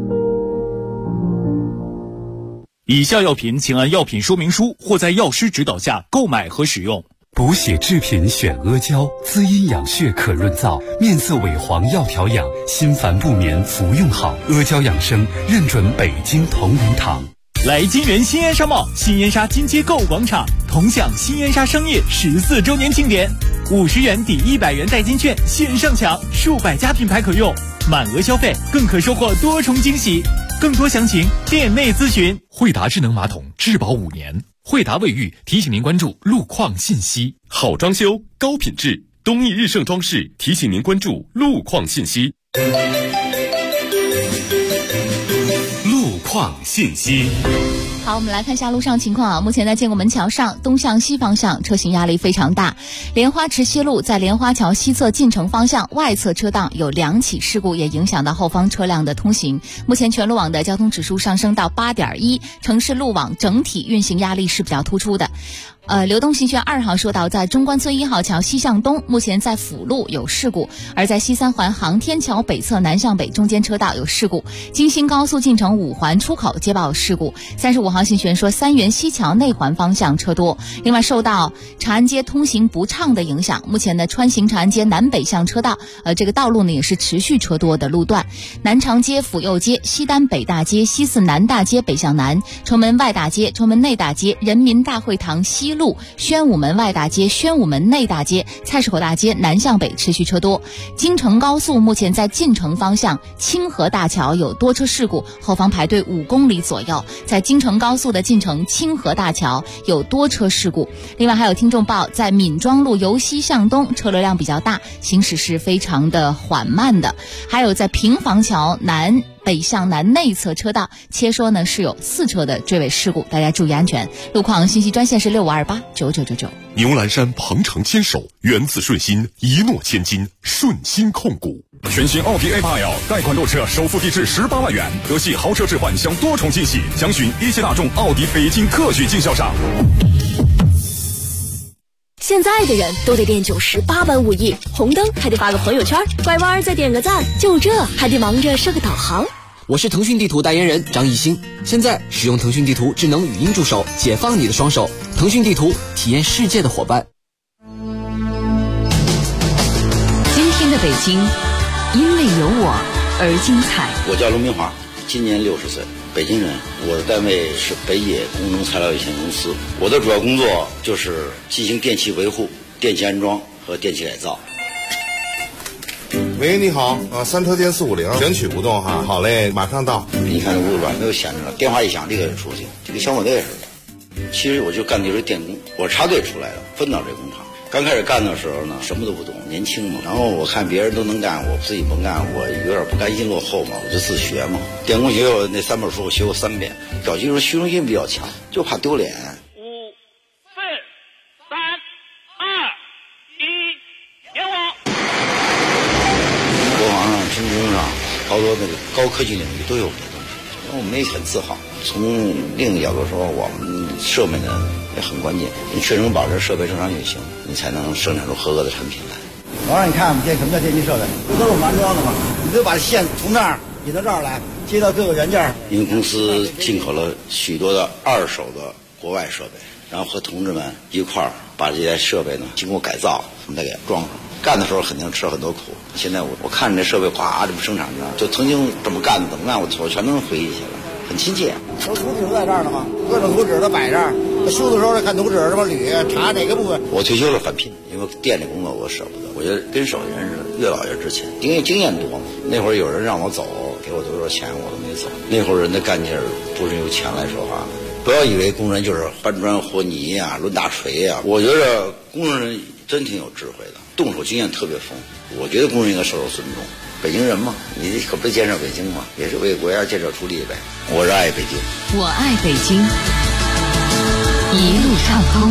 以下药品请按药品说明书或在药师指导下购买和使用。 补血制品选阿胶，滋阴养血可润燥，面色萎黄要调养，心烦不眠服用好。阿胶养生认准北京同仁堂。 来金源新烟纱帽，新烟纱金街购物广场同享新烟纱商业14周年庆典，50元抵100元代金券线上抢，数百家品牌可用，满额消费更可收获多重惊喜。更多详情店内咨询。 惠达智能马桶质保5年，惠达卫浴提醒您关注路况信息。 好装修高品质，东义日盛装饰提醒您关注路况信息。路况信息。 好，我们来看一下路上情况啊。目前在建国门桥上东向西方向车行压力非常大，莲花池西路在莲花桥西侧进城方向外侧车道有2起事故，也影响到后方车辆的通行。目前全路网的交通指数上升到8.1，城市路网整体运行压力是比较突出的。流动行辕2号说到，在中关村1号桥西向东，目前在辅路有事故；而在西三环航天桥北侧南向北中间车道有事故。京新高速进城5环出口接报事故。35号行辕说，三元西桥内环方向车多。另外，受到长安街通行不畅的影响，目前的川行长安街南北向车道，这个道路呢也是持续车多的路段。南长街、府右街、西单北大街、西四南大街北向南、崇门外大街、崇门内大街、人民大会堂西路、宣武门外大街、宣武门内大街、菜市口大街南向北持续车多。京承高速目前在进城方向清河大桥有多车事故，后方排队5公里左右。在京承高速的进城清河大桥有多车事故。另外还有听众报，在闵庄路由西向东车流量比较大，行驶是非常的缓慢的。还有在平房桥南北向南内侧车道切说呢是有4车的追尾事故，大家注意安全。路况信息专线是65289999。 牛栏山鹏程牵手，源自顺心，一诺千金，顺心控股。 全新奥迪 A8L 贷款购车，首付低至18万元，德系豪车置换享多重惊喜，详询一汽大众奥迪北京特许经销商。 现在的人都得练98般武艺，红灯还得发个朋友圈，拐弯再点个赞，就这还得忙着设个导航。 我是腾讯地图代言人张艺兴，现在使用腾讯地图智能语音助手，解放你的双手。腾讯地图，体验世界的伙伴。 今天的北京，因为有我而精彩。 我叫卢明华，今年60岁，北京人。我的单位是北野工程材料有限公司，我的主要工作就是进行电器维护、电器安装和电器改造。 喂，你好三车店450，选取不动哈。好嘞，马上到。 你看屋里边没有闲着了，电话一响立刻就出去，就跟小火队似的。其实我就干的就是电工，我是插队出来的，分到这工厂。刚开始干的时候呢，什么都不懂，年轻嘛。然后我看别人都能干，我自己不干，我有点不甘心落后嘛，我就自学嘛。电工学我那3本书我学过3遍，搞技术虚荣心比较强，就怕丢脸。5、4、3、2、1，点火！国防上、军工上，好多那个高科技领域都有这东西，我们也很自豪。从另一个角度说，我们设备呢也很关键，你确实保证设备正常运行，你才能生产出合格的产品来。 我让你看我们现在什么叫电气设备，不都是我们安装的吗？你就把线从这儿引到这儿来，接到各个元件。 因为公司进口了许多的2手的国外设备，然后和同志们一块儿把这些设备呢经过改造，我们再给装上。干的时候肯定吃了很多苦，现在我看着这设备哗这么生产着，就曾经怎么干怎么干，我全都回忆起来，很亲切。 都图纸都在这儿呢吗？各种图纸都摆这儿，修的时候再看图纸，什么铝查哪个部分。 我退休了返聘，因为店里工作我舍不得，我觉得跟手艺人似的，越老越值钱，因为经验多嘛。那会儿有人让我走，给我多少钱我都没走。那会儿人的干劲儿不是由钱来说话的。不要以为工人就是搬砖和泥呀、抡大锤呀，我觉得工人真挺有智慧的，动手经验特别丰富。我觉得工人应该受到尊重。北京人嘛，你可不是建设北京嘛，也是为国家建设出力呗。我是爱北京， 我爱北京，一路畅通。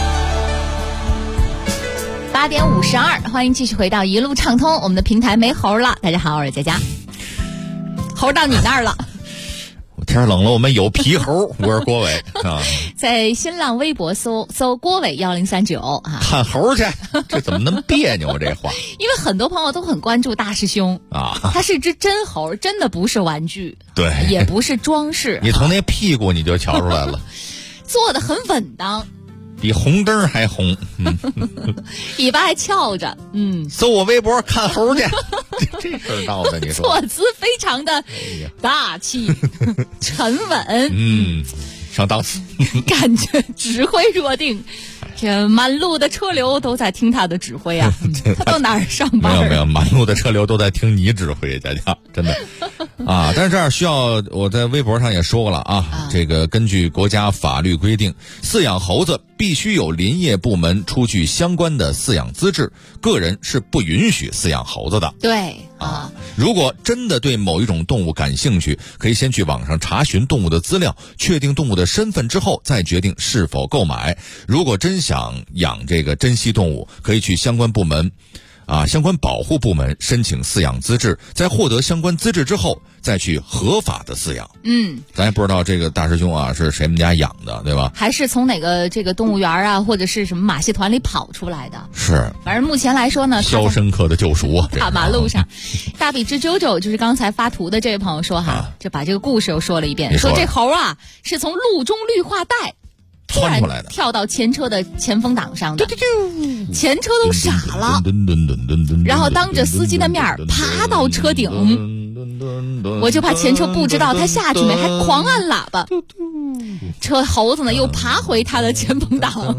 8点52，欢迎继续回到一路畅通，我们的平台没猴了。大家好，我是佳佳。猴到你那儿了。 天冷了，我们有皮猴。我是郭伟啊， 在新浪微博搜郭伟1039啊， 看猴去，这怎么那么别扭这话？ 因为很多朋友都很关注大师兄啊， 他是只真猴，真的不是玩具， 对， 也不是装饰。 你从那屁股你就瞧出来了， 做得很稳当。 比红灯还红， 尾巴还翘着， 搜我微博看猴去，这事儿闹的，你说措辞非常的大气、沉稳， 上档次， 感觉指挥若定，这满路的车流都在听他的指挥啊！他到哪儿上班？ 没有，满路的车流都在听你指挥，佳佳，真的啊！但是这儿需要我在微博上也说过了啊，这个根据国家法律规定，饲养猴子必须有林业部门出具相关的饲养资质，个人是不允许饲养猴子的。 对啊， 如果真的对某一种动物感兴趣，可以先去网上查询动物的资料，确定动物的身份之后，再决定是否购买。如果真想养这个珍稀动物，可以去相关部门相关保护部门申请饲养资质，在获得相关资质之后，再去合法的饲养。咱也不知道这个大师兄啊是谁们家养的，对吧？ 还是从哪个这个动物园啊，或者是什么马戏团里跑出来的？ 是， 反正目前来说呢， 肖申克的救赎啊！ 大马路上，大比之啾啾就是刚才发图的这位朋友说就把这个故事又说了一遍，说这猴啊是从路中绿化带窜出来的， 跳到前车的前风挡上的，前车都傻了，然后当着司机的面爬到车顶，我就怕前车不知道他下去没，还狂按喇叭，猴子呢又爬回他的前风挡，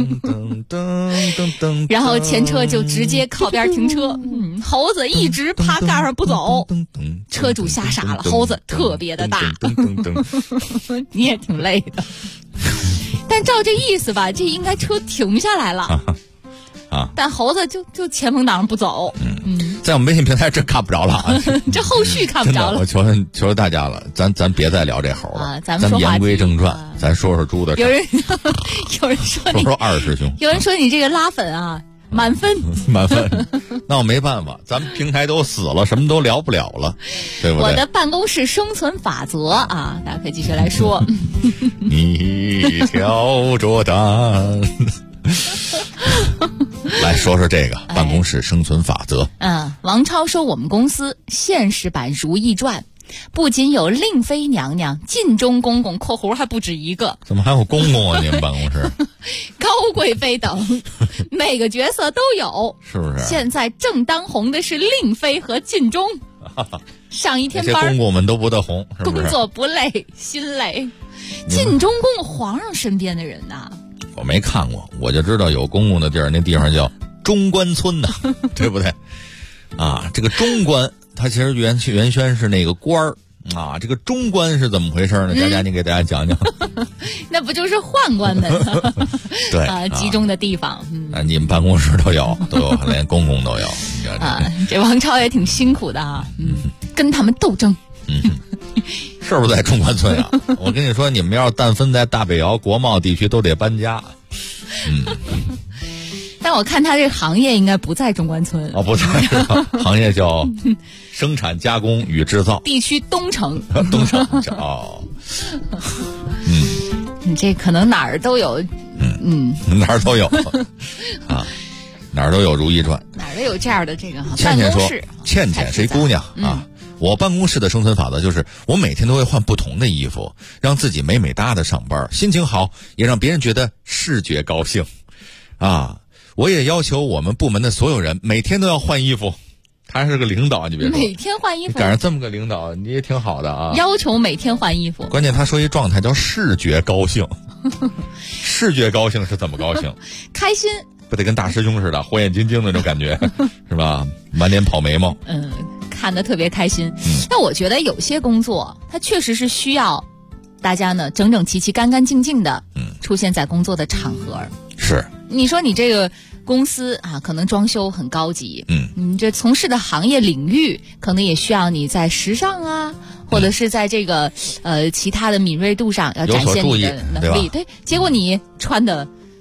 然后前车就直接靠边停车，猴子一直爬盖上不走，车主吓傻了，猴子特别的大，你也挺累的。但照这意思吧，这应该车停下来了但猴子就前风挡上不走。 在我们微信平台真看不着了啊， 这后续看不着了。 我求大家了，咱别再聊这猴了， 咱们言归正传，咱说说猪的事。 有人说你说二师兄， 有人说你这个拉粉啊满分， 那我没办法，咱们平台都死了，什么都聊不了了，对不对？ 我的办公室生存法则啊，大家可以继续来说。 你挑着担。来说说这个办公室生存法则。 王超说我们公司现实版《如懿传》不仅有令妃娘娘、晋中公公（括弧还不止一个）， 怎么还有公公啊？你们办公室高贵妃等，每个角色都有， 是不是？ 现在正当红的是令妃和晋中，上一天班， 这些公公们都不得红，是不是？ 工作不累，心累。晋中公皇上身边的人呐， 我没看过，我就知道有公公的地儿，那地方叫中关村呐，对不对？这个中关，它其实原先是那个官儿这个中关是怎么回事呢？佳佳，你给大家讲讲。 那不就是宦官们对集中的地方？ 你们办公室都有，连公公都有这王超也挺辛苦的跟他们斗争。 是不是在中关村啊？我跟你说，你们要是但分在大北窑、国贸地区，都得搬家。 但我看他这行业应该不在中关村不在，行业叫生产加工与制造， 地区东城。你这可能哪儿都有， 哪儿都有哪儿都有《如懿传》， 哪儿都有这样的这个倩倩说，倩倩是一姑娘我办公室的生存法则就是，我每天都会换不同的衣服，让自己美美哒的上班，心情好，也让别人觉得视觉高兴。我也要求我们部门的所有人每天都要换衣服。他是个领导，你别说， 每天换衣服， 赶上这么个领导，你也挺好的啊。 要求每天换衣服， 关键他说一状态叫视觉高兴。视觉高兴是怎么高兴？ 开心， 不得跟大师兄似的，火眼金睛那种感觉，是吧？满脸跑眉毛。 看得特别开心。但我觉得有些工作它确实是需要大家呢整整齐齐、干干净净的出现在工作的场合。 是， 你说你这个公司可能装修很高级，你这从事的行业领域可能也需要你在时尚或者是在这个其他的敏锐度上要展现你的能力。对，结果你穿的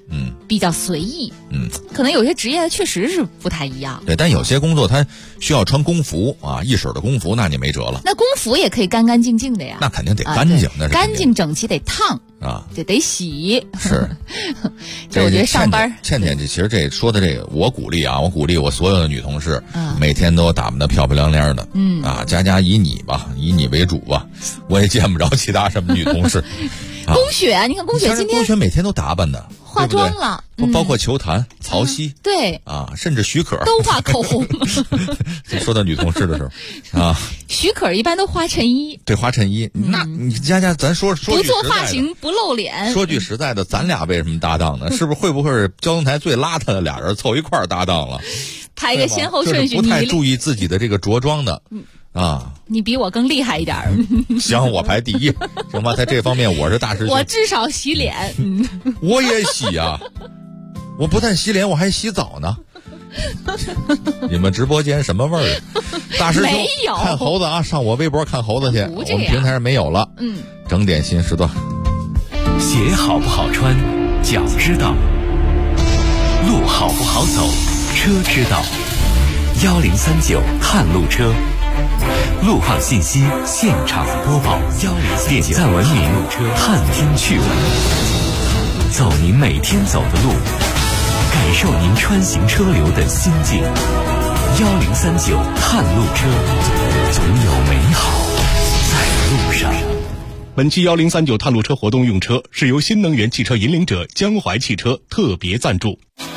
比较随意，可能有些职业确实是不太一样。 对，但有些工作它需要穿工服啊，一水的工服，那你没辙了。 那工服也可以干干净净的呀， 那肯定得干净，那是干净整齐，得烫啊， 得洗。 是， 就我觉得上班倩其实这说的这个，我鼓励我所有的女同事，每天都打扮得漂漂亮亮的，家以你吧，以你为主吧，我也见不着其他什么女同事。 宫雪，你看宫雪今天， 宫雪每天都打扮的， 化妆了， 包括裘谭、曹曦， 对甚至许可都画口红。 说到女同事的时候许可一般都花衬衣， 对，花衬衣。那你佳咱说不做发型不露脸。 说句实在的，咱俩为什么搭档呢？是不是会不会是交通台最邋遢的俩人凑一块儿搭档了？ 排个先后顺序， 不太注意自己的这个着装的。 你比我更厉害一点。 行，我排第一，行吧？在这方面我是大师兄。 我至少洗脸。 我也洗啊，我不但洗脸，我还洗澡呢。你们直播间什么味儿？大师兄看猴子啊，上我微博看猴子去。我们平台上没有了。整点新时段。 鞋好不好穿，脚知道；路好不好走，车知道。1039探路车，路况信息现场播报。点赞文明，探听趣闻，走您每天走的路，感受您穿行车流的心境。1039探路车，总有美好在路上。 本期1039探路车活动用车是由新能源汽车引领者江淮汽车特别赞助。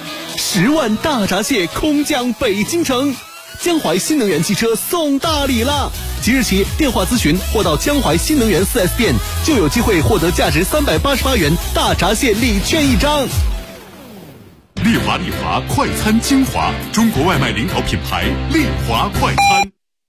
10万大闸蟹空降北京城，江淮新能源汽车送大礼了！即日起电话咨询或到江淮新能源 4S 店，就有机会获得价值388元大闸蟹礼券1张。 丽华快餐精华，中国外卖领导品牌丽华快餐。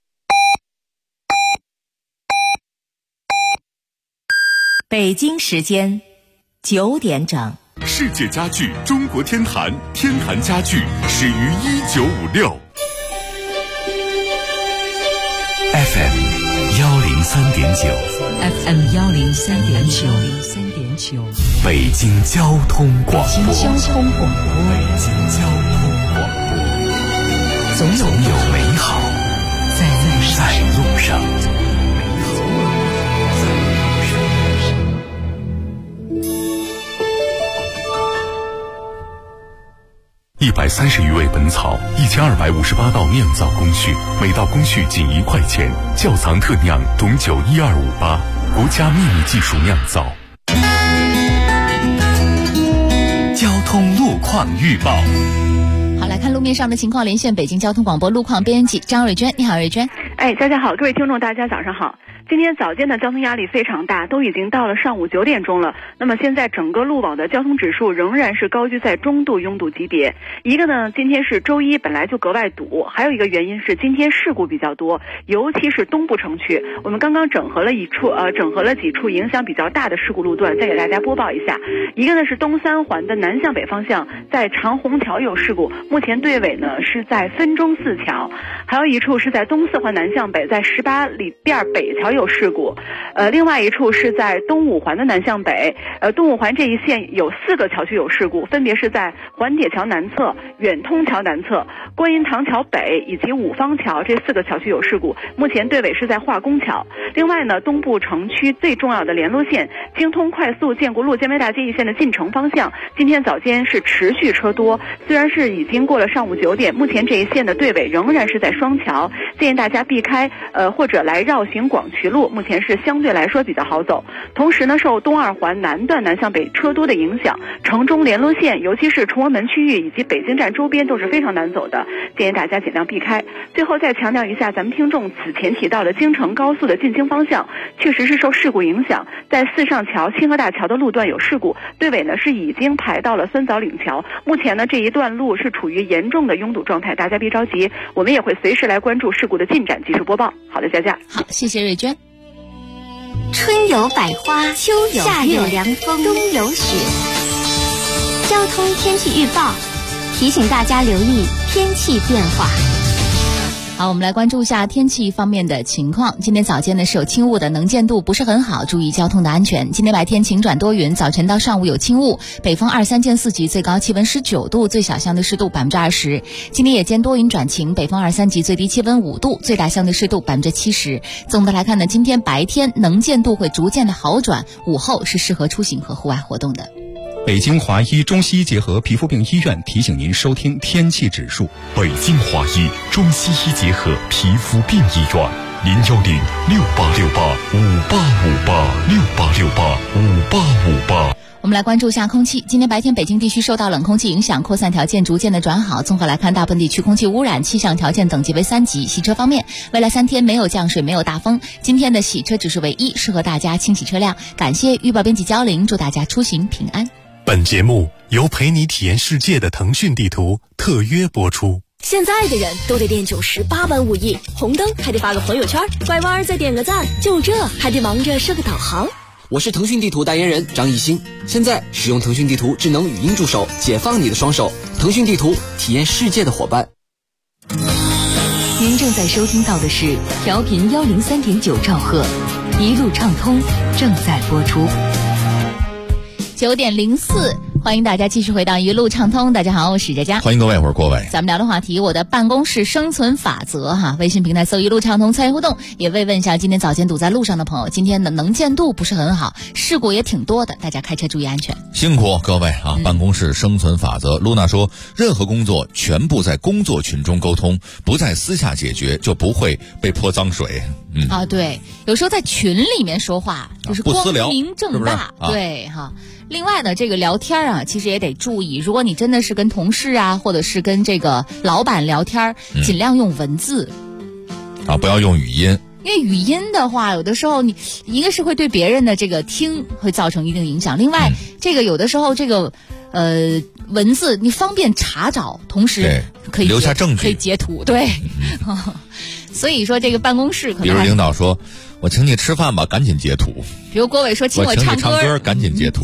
北京时间9点整。 世界家具中国天坛家具始于1956。 FM 103.9 FM 103.9 北京交通广播。 北京交通广播，总有美好在路上。 130余味本草，1258道酿造工序，每道工序仅1块钱。窖藏特酿董酒12588，国家秘密技术酿造。 交通路况预报。 好，来看路面上的情况，连线北京交通广播路况编辑张瑞娟。你好，瑞娟。 大家好，各位听众，大家早上好。今天早间的交通压力非常大，都已经到了上午9点钟了。那么现在整个路网的交通指数仍然是高居在中度拥堵级别。一个呢，今天是周一，本来就格外堵；还有一个原因是今天事故比较多，尤其是东部城区。我们刚刚整合了几处影响比较大的事故路段，再给大家播报一下。一个呢是东三环的南向北方向，在长虹桥有事故，目前队尾呢是在分钟寺桥；还有一处是在东四环南向北，在18里店北桥有事故，另外一处是在东五环的南向北，东五环这一线有4个桥区有事故，分别是在环铁桥南侧、远通桥南侧、观音堂桥北以及五方桥这4个桥区有事故，目前队尾是在化工桥。另外呢，东部城区最重要的联络线京通快速建国路建威大街一线的进城方向，今天早间是持续车多，虽然是已经过了上午9点，目前这一线的队尾仍然是在双桥，建议大家避开或者来绕行广渠路，目前是相对来说比较好走。同时呢，受东二环南段南向北车多的影响，城中联络线尤其是崇文门区域以及北京站周边都是非常难走的，建议大家尽量避开。最后再强调一下，咱们听众此前提到的京承高速的进京方向确实是受事故影响，在四上桥、清河大桥的路段有事故，队尾呢是已经排到了酸枣岭桥，目前呢这一段路是处于严重的拥堵状态，大家别着急，我们也会随时来关注事故的进展，及时播报。好的，佳佳。 好，谢谢瑞娟。 春有百花，秋有夏有凉风，冬有雪。交通天气预报提醒大家留意天气变化。 好，我们来关注一下天气方面的情况。今天早间呢是有轻雾的，能见度不是很好，注意交通的安全。今天白天晴转多云，早晨到上午有轻雾，北风2、3见4级，最高气温19度，最小相对湿度20%。今天夜间多云转晴，北风2、3级，最低气温5度，最大相对湿度70%。总的来看呢，今天白天能见度会逐渐的好转，午后是适合出行和户外活动的。 北京华医中西医结合皮肤病医院提醒您收听天气指数。 北京华医中西医结合皮肤病医院，0106868585858685858。 我们来关注一下空气。今天白天北京地区受到冷空气影响，扩散条件逐渐的转好。综合来看，大部分地区空气污染气象条件等级为3级。洗车方面，未来3天没有降水，没有大风。今天的洗车指数为1，适合大家清洗车辆。感谢预报编辑焦玲，祝大家出行平安。 本节目由陪你体验世界的腾讯地图特约播出。 现在的人都得练98般武艺，红灯还得发个朋友圈，拐弯再点个赞，就这还得忙着设个导航。 我是腾讯地图代言人张艺兴，现在使用腾讯地图智能语音助手，解放你的双手。腾讯地图，体验世界的伙伴。 您正在收听到的是调频103.9兆赫，一路畅通正在播出。 9点04，欢迎大家继续回到一路畅通。大家好，我是佳佳， 欢迎各位，我是郭伟。 咱们聊的话题，我的办公室生存法则哈。微信平台搜一路畅通参与互动，也慰问一下今天早间堵在路上的朋友。今天的能见度不是很好，事故也挺多的，大家开车注意安全。 辛苦各位啊！办公室生存法则，露娜说，任何工作全部在工作群中沟通，不在私下解决，就不会被泼脏水。 对，有时候在群里面说话就是光明正大，对哈。另外呢，这个聊天啊，其实也得注意，如果你真的是跟同事啊，或者是跟这个老板聊天，尽量用文字不要用语音。 因为语音的话，有的时候你一个是会对别人的这个听会造成一定影响，另外这个有的时候这个文字你方便查找，同时可以留下证据， 可以截图，对。所以说这个办公室可能， 比如领导说我请你吃饭吧，赶紧截图。 比如郭伟说请我唱歌，赶紧截图。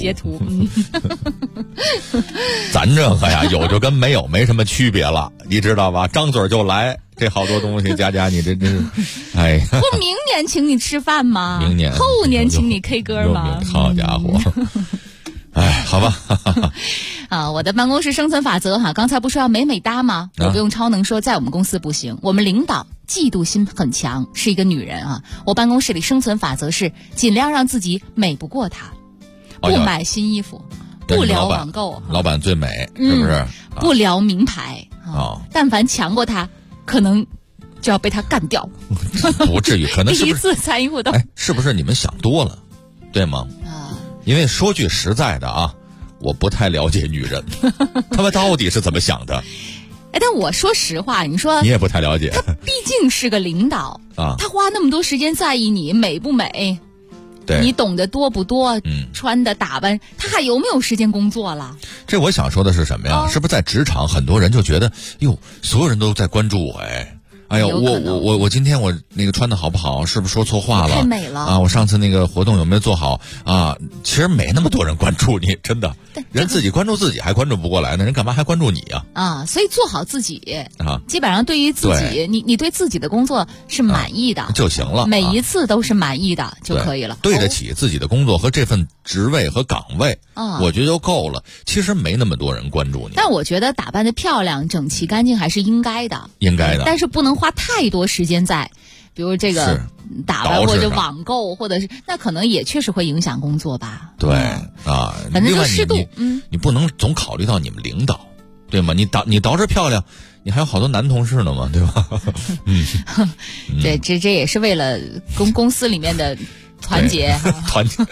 咱这个呀，有就跟没有没什么区别了，你知道吧？张嘴就来，这好多东西，佳佳你这真是，哎。 不明年请你吃饭吗？ 明年后年请你 K 歌吗？ 好家伙！哎，好吧。 我的办公室生存法则哈，刚才不说要美美哒吗？我不用超能说，在我们公司不行。我们领导嫉妒心很强，是一个女人啊。我办公室里生存法则是尽量让自己美不过她，不买新衣服，不聊网购， 老板最美，是不是？ 不聊名牌但凡强过她，可能就要被她干掉。 不至于，可能是不是第一次参与活动？ 是不是你们想多了，对吗？因为说句实在的啊，我不太了解女人，他们到底是怎么想的。 但我说实话，你说你也不太了解， 他毕竟是个领导他花那么多时间在意你美不美，对，你懂得多不多，穿的打扮，他还有没有时间工作了？ 这我想说的是什么呀？是不是在职场很多人就觉得，哟，所有人都在关注我，哎呦，我今天我那个穿的好不好？是不是说错话了？ 太美了啊！ 我上次那个活动有没有做好啊？其实没那么多人关注你，真的，人自己关注自己还关注不过来呢，人干嘛还关注你啊？ 所以做好自己基本上对于自己，你对自己的工作是满意的就行了， 每一次都是满意的就可以了， 对得起自己的工作和这份职位和岗位，我觉得就够了。其实没那么多人关注你， 但我觉得打扮的漂亮、整齐、干净还是应该的，但是不能花太多时间在，比如这个打扮或者网购，或者是那可能也确实会影响工作吧。 对反正就适度。 你不能总考虑到你们领导，对吗？你捯饬漂亮，你还有好多男同事呢嘛，对吧？ 对，这也是为了公司里面的团结。 团结。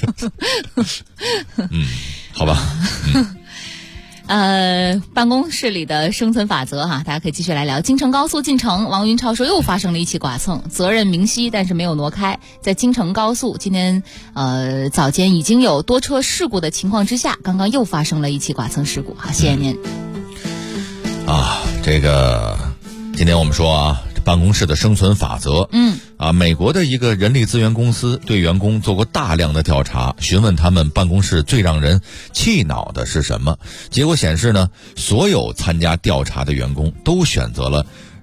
好吧。 办公室里的生存法则大家可以继续来聊。京承高速进城，王云超说又发生了一起剐蹭，责任明晰，但是没有挪开。在京承高速今天早间已经有多车事故的情况之下，刚刚又发生了一起剐蹭事故。好，谢谢您。 这个今天我们说办公室的生存法则。美国的一个人力资源公司对员工做过大量的调查，询问他们办公室最让人气恼的是什么。结果显示呢，所有参加调查的员工都选择了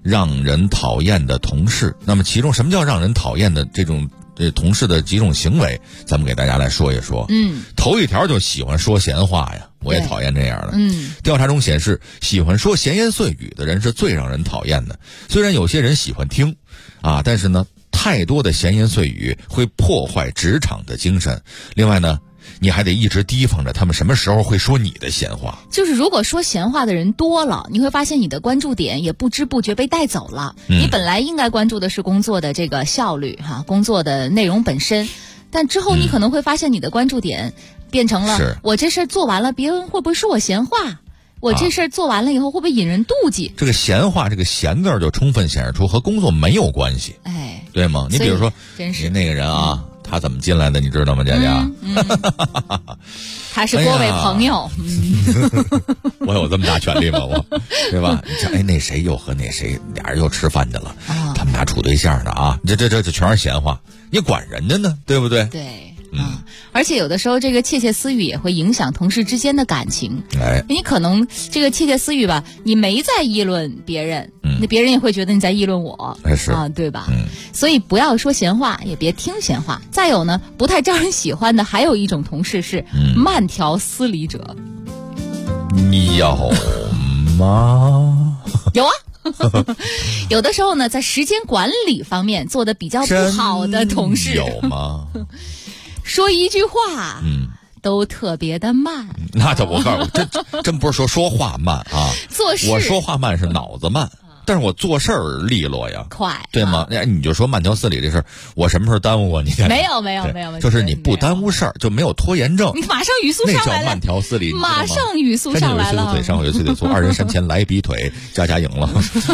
让人讨厌的同事。那么其中什么叫让人讨厌的这种同事的几种行为，咱们给大家来说一说。头一条就喜欢说闲话呀，我也讨厌这样的。调查中显示，喜欢说闲言碎语的人是最让人讨厌的。虽然有些人喜欢听但是呢，太多的闲言碎语会破坏职场的精神。另外呢，你还得一直提防着他们什么时候会说你的闲话。 就是如果说闲话的人多了，你会发现你的关注点也不知不觉被带走了。你本来应该关注的是工作的这个效率工作的内容本身，但之后你可能会发现你的关注点变成了我这事儿做完了，别人会不会说我闲话？我这事儿做完了以后会不会引人妒忌？ 这个闲话，这个闲字就充分显示出和工作没有关系，对吗？你比如说，你那个人他怎么进来的，你知道吗，佳佳？ 他是郭伟朋友。 我有这么大权利吗？我，对吧？你像那谁又和那谁俩人又吃饭去了，他们俩处对象的这全是闲话，你管人家呢，对不对？ 对。而且有的时候这个窃窃私语也会影响同事之间的感情。你可能这个窃窃私语吧，你没在议论别人，那别人也会觉得你在议论我，对吧？所以不要说闲话，也别听闲话。再有呢，不太招人喜欢的还有一种同事是慢条斯理者。 你有吗？ 有啊。有的时候呢，在时间管理方面做得比较不好的同事有吗？ 说一句话都特别的慢。 那就我告诉你，真不是说话慢做事我说话慢是脑子慢，但是我做事儿利落呀， 快， 对吗？你就说慢条斯理这事儿，我什么时候耽误过你？ 没有， 就是你不耽误事儿，就没有拖延症。 你马上语速上来了， 那叫慢条斯理， 马上语速上来了。 上回有一腿粗，二人山前来比腿，佳佳赢了。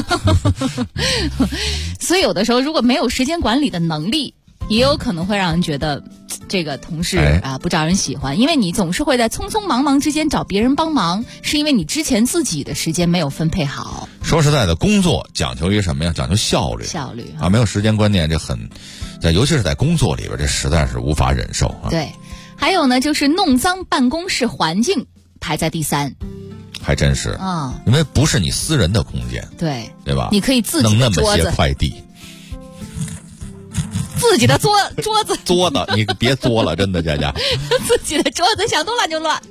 所以有的时候，如果没有时间管理的能力，也有可能会让人觉得这个同事不招人喜欢，因为你总是会在匆匆忙忙之间找别人帮忙，是因为你之前自己的时间没有分配好。 说实在的，工作讲究于什么呀？讲究效率没有时间观念，这尤其是在工作里边，这实在是无法忍受对，还有呢，就是弄脏办公室环境排在第3。 还真是因为不是你私人的空间，对吧？ 你可以自己的桌子弄那么些快递。 自己的桌子作的，你别作了，真的，佳佳。 自己的桌子想多乱就乱。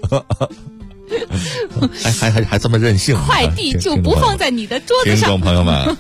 还这么任性。 快递就不放在你的桌子上。 听众朋友们，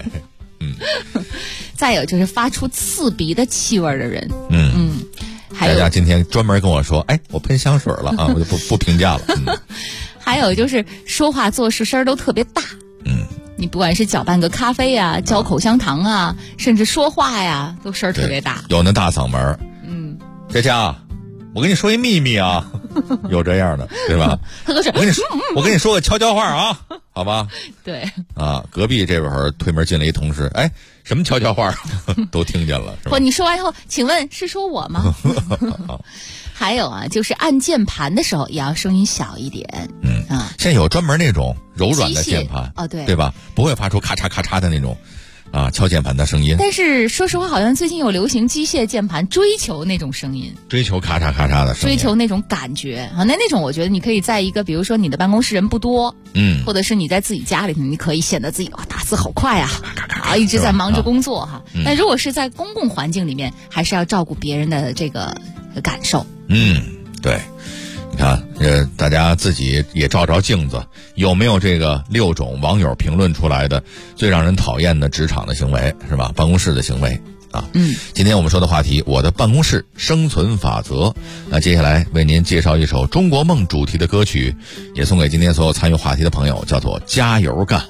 再有就是发出刺鼻的气味的人。 佳佳今天专门跟我说，我喷香水了我就不评价了。 还有就是说话做事声都特别大。你不管是搅拌个咖啡啊，嚼口香糖甚至说话呀，都声儿特别大。 有那大嗓门。佳佳，我跟你说一秘密有这样的，对吧？我跟你说个悄悄话好吧？ 对。 隔壁这会儿推门进来一同事，什么悄悄话都听见了，是吧？ 你说完以后，请问是说我吗？还有就是按键盘的时候也要声音小一点。 现在有专门那种柔软的键盘对吧？不会发出咔嚓咔嚓的那种敲键盘的声音。 但是说实话，好像最近有流行机械键盘，追求那种声音， 追求咔嚓咔嚓的声音， 追求那种感觉那种我觉得你可以在一个比如说你的办公室人不多，或者是你在自己家里头，你可以显得自己打字好快一直在忙着工作但如果是在公共环境里面，还是要照顾别人的这个感受。 对。你看，大家自己也照照镜子，有没有这个6种网友评论出来的最让人讨厌的职场的行为，是吧？办公室的行为今天我们说的话题，我的办公室生存法则。那接下来为您介绍一首中国梦主题的歌曲，也送给今天所有参与话题的朋友，叫做《加油干》。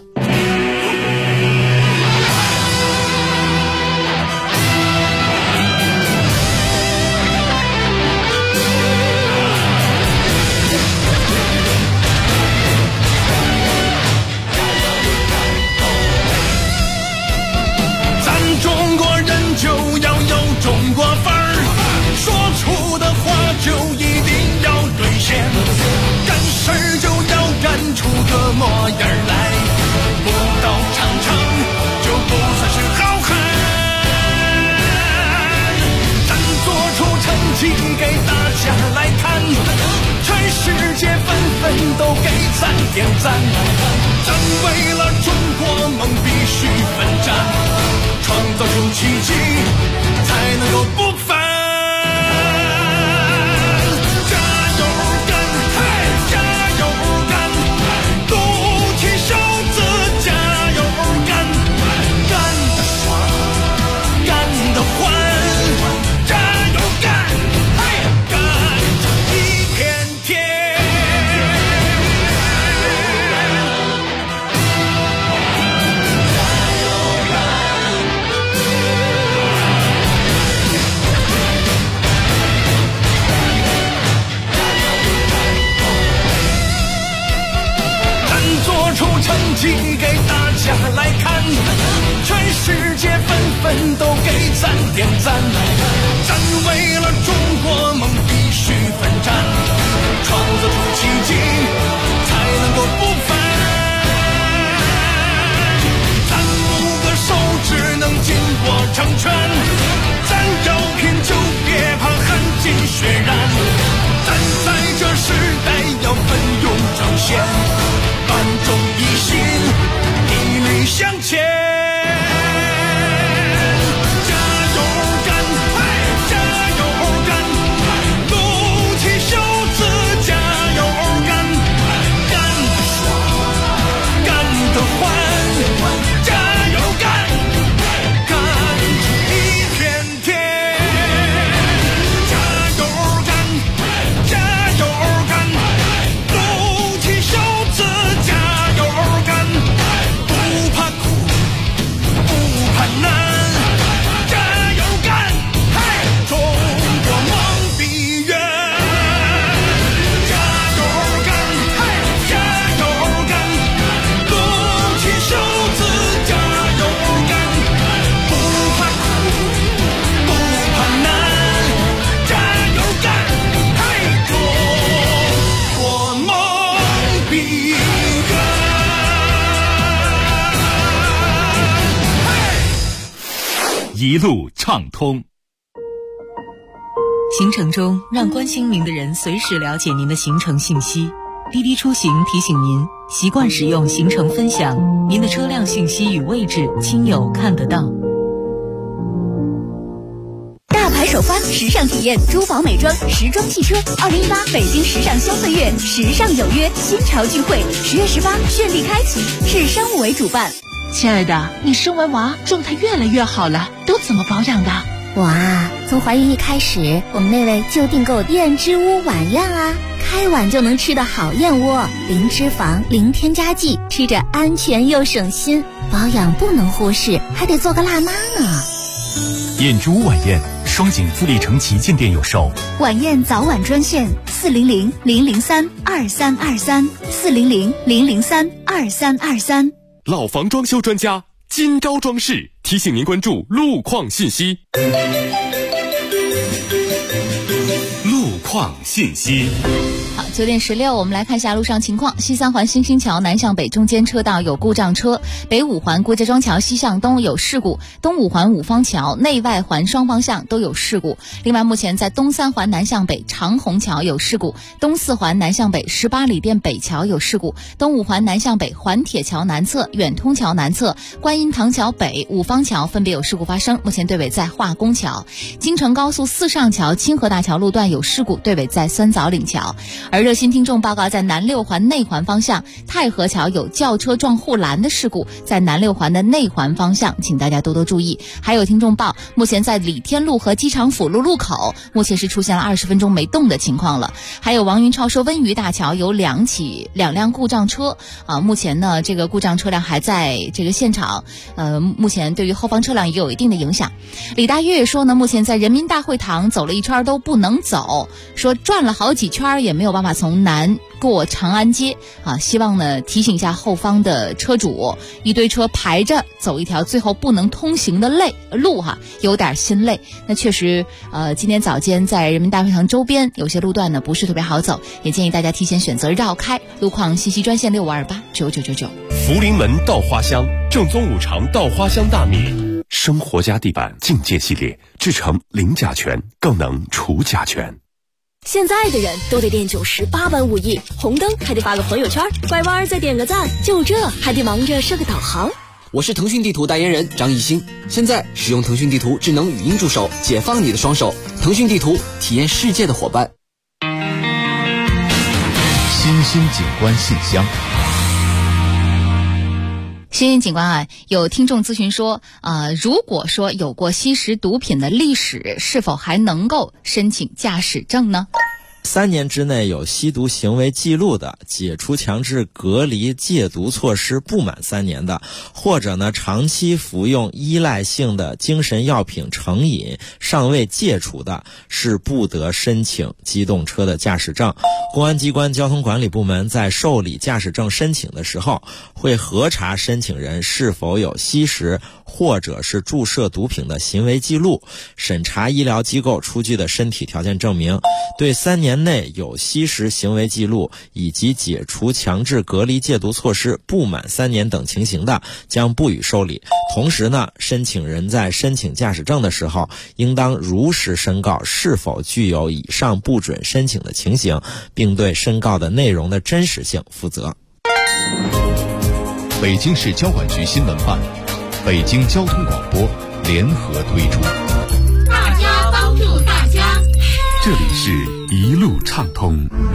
模样来， 给咱点赞。真为了中国梦必须奋战，创造出奇迹才能够不凡。加油干，嘿，加油干，撸起袖子加油干，干得爽，干得欢，加油干，嘿，干一片天。出成绩给大家来看，全世界纷纷都给咱点赞。真为了中国梦必须奋战，创造出奇迹才能够不凡。咱5个手指能紧握成拳，咱要拼就别怕汗尽血染，咱在这时代要奋勇争先，万众一心，砥砺向前。加油干，嘿，加油干，撸起袖子加油干，干得爽，干得欢，加油干，干出一片天。加油干，加油干，撸起袖子加油干，不怕苦，不怕难，加油干，嘿，中国梦必圆。加油干，嘿，加油干，撸起袖子加油干，不怕苦，不怕难，加油干，嘿，中国梦必圆。 一路畅通。 行程中，让关心您的人随时了解您的行程信息。滴滴出行提醒您，习惯使用行程分享，您的车辆信息与位置，亲友看得到。 大牌首发，时尚体验，珠宝美妆，时装汽车，2018北京时尚消费月，时尚有约，新潮聚会，10月18绚丽开启，市商务委主办。 亲爱的，你生完娃状态越来越好了，都怎么保养的？ 我啊，从怀孕一开始，我们那位就订购燕之屋晚宴啊，开碗就能吃的好燕窝，零脂肪，零添加剂，吃着安全又省心。保养不能忽视，还得做个辣妈呢。 燕之屋晚宴，双井富力城旗舰店有售。 晚宴早晚专线400-003-2323，400-003-2323。 老房装修专家金招装饰提醒您关注路况信息。路况信息。 好，9点16，我们来看一下路上情况。西三环新兴桥南向北中间车道有故障车，北五环郭家庄桥西向东有事故，东五环五方桥内外环双方向都有事故。另外，目前在东三环南向北长虹桥有事故，东四环南向北18里店北桥有事故，东五环南向北环铁桥南侧、远通桥南侧、观音堂桥北、五方桥分别有事故发生，目前队尾在化工桥。京承高速四上桥清河大桥路段有事故，队尾在酸枣岭桥。而热心听众报告，在南六环内环方向太和桥有轿车撞护栏的事故，在南六环的内环方向，请大家多多注意。还有听众报，目前在李天路和机场辅路路口，目前是出现了20分钟没动的情况了。还有王云超说，温榆大桥有两辆故障车目前呢这个故障车辆还在这个现场，目前对于后方车辆也有一定的影响。李大月说呢，目前在人民大会堂走了一圈都不能走，说转了好几圈也没有办法从南过长安街希望呢提醒一下后方的车主，一堆车排着走一条最后不能通行的路有点心累。那确实今天早间在人民大会堂周边有些路段呢不是特别好走，也建议大家提前选择绕开。路况信息专线65289999。 福临门稻花香，正宗五常稻花香大米，生活家地板境界系列，制成零甲醛，更能除甲醛。 现在的人都得练98般武艺，红灯还得发个朋友圈，拐弯再点个赞，就这还得忙着设个导航。 我是腾讯地图代言人张艺兴，现在使用腾讯地图智能语音助手，解放你的双手。腾讯地图，体验世界的伙伴。 新兴景观信箱。 新兴景观啊，有听众咨询说，如果说有过吸食毒品的历史，是否还能够申请驾驶证呢 ？3年之内有吸毒行为记录的，解除强制隔离戒毒措施不满3年的，或者呢长期服用依赖性的精神药品成瘾尚未戒除的，是不得申请机动车的驾驶证。公安机关交通管理部门在受理驾驶证申请的时候，会核查申请人是否有吸食或者是注射毒品的行为记录，审查医疗机构出具的身体条件证明，对3年内有吸食行为记录以及解除强制隔离戒毒措施不满3年等情形的，将不予受理。同时呢，申请人在申请驾驶证的时候，应当如实申告是否具有以上不准申请的情形，并对申告的内容的真实性负责。 北京市交管局新闻办、北京交通广播联合推出。 大家帮助大家。 这里是一路畅通。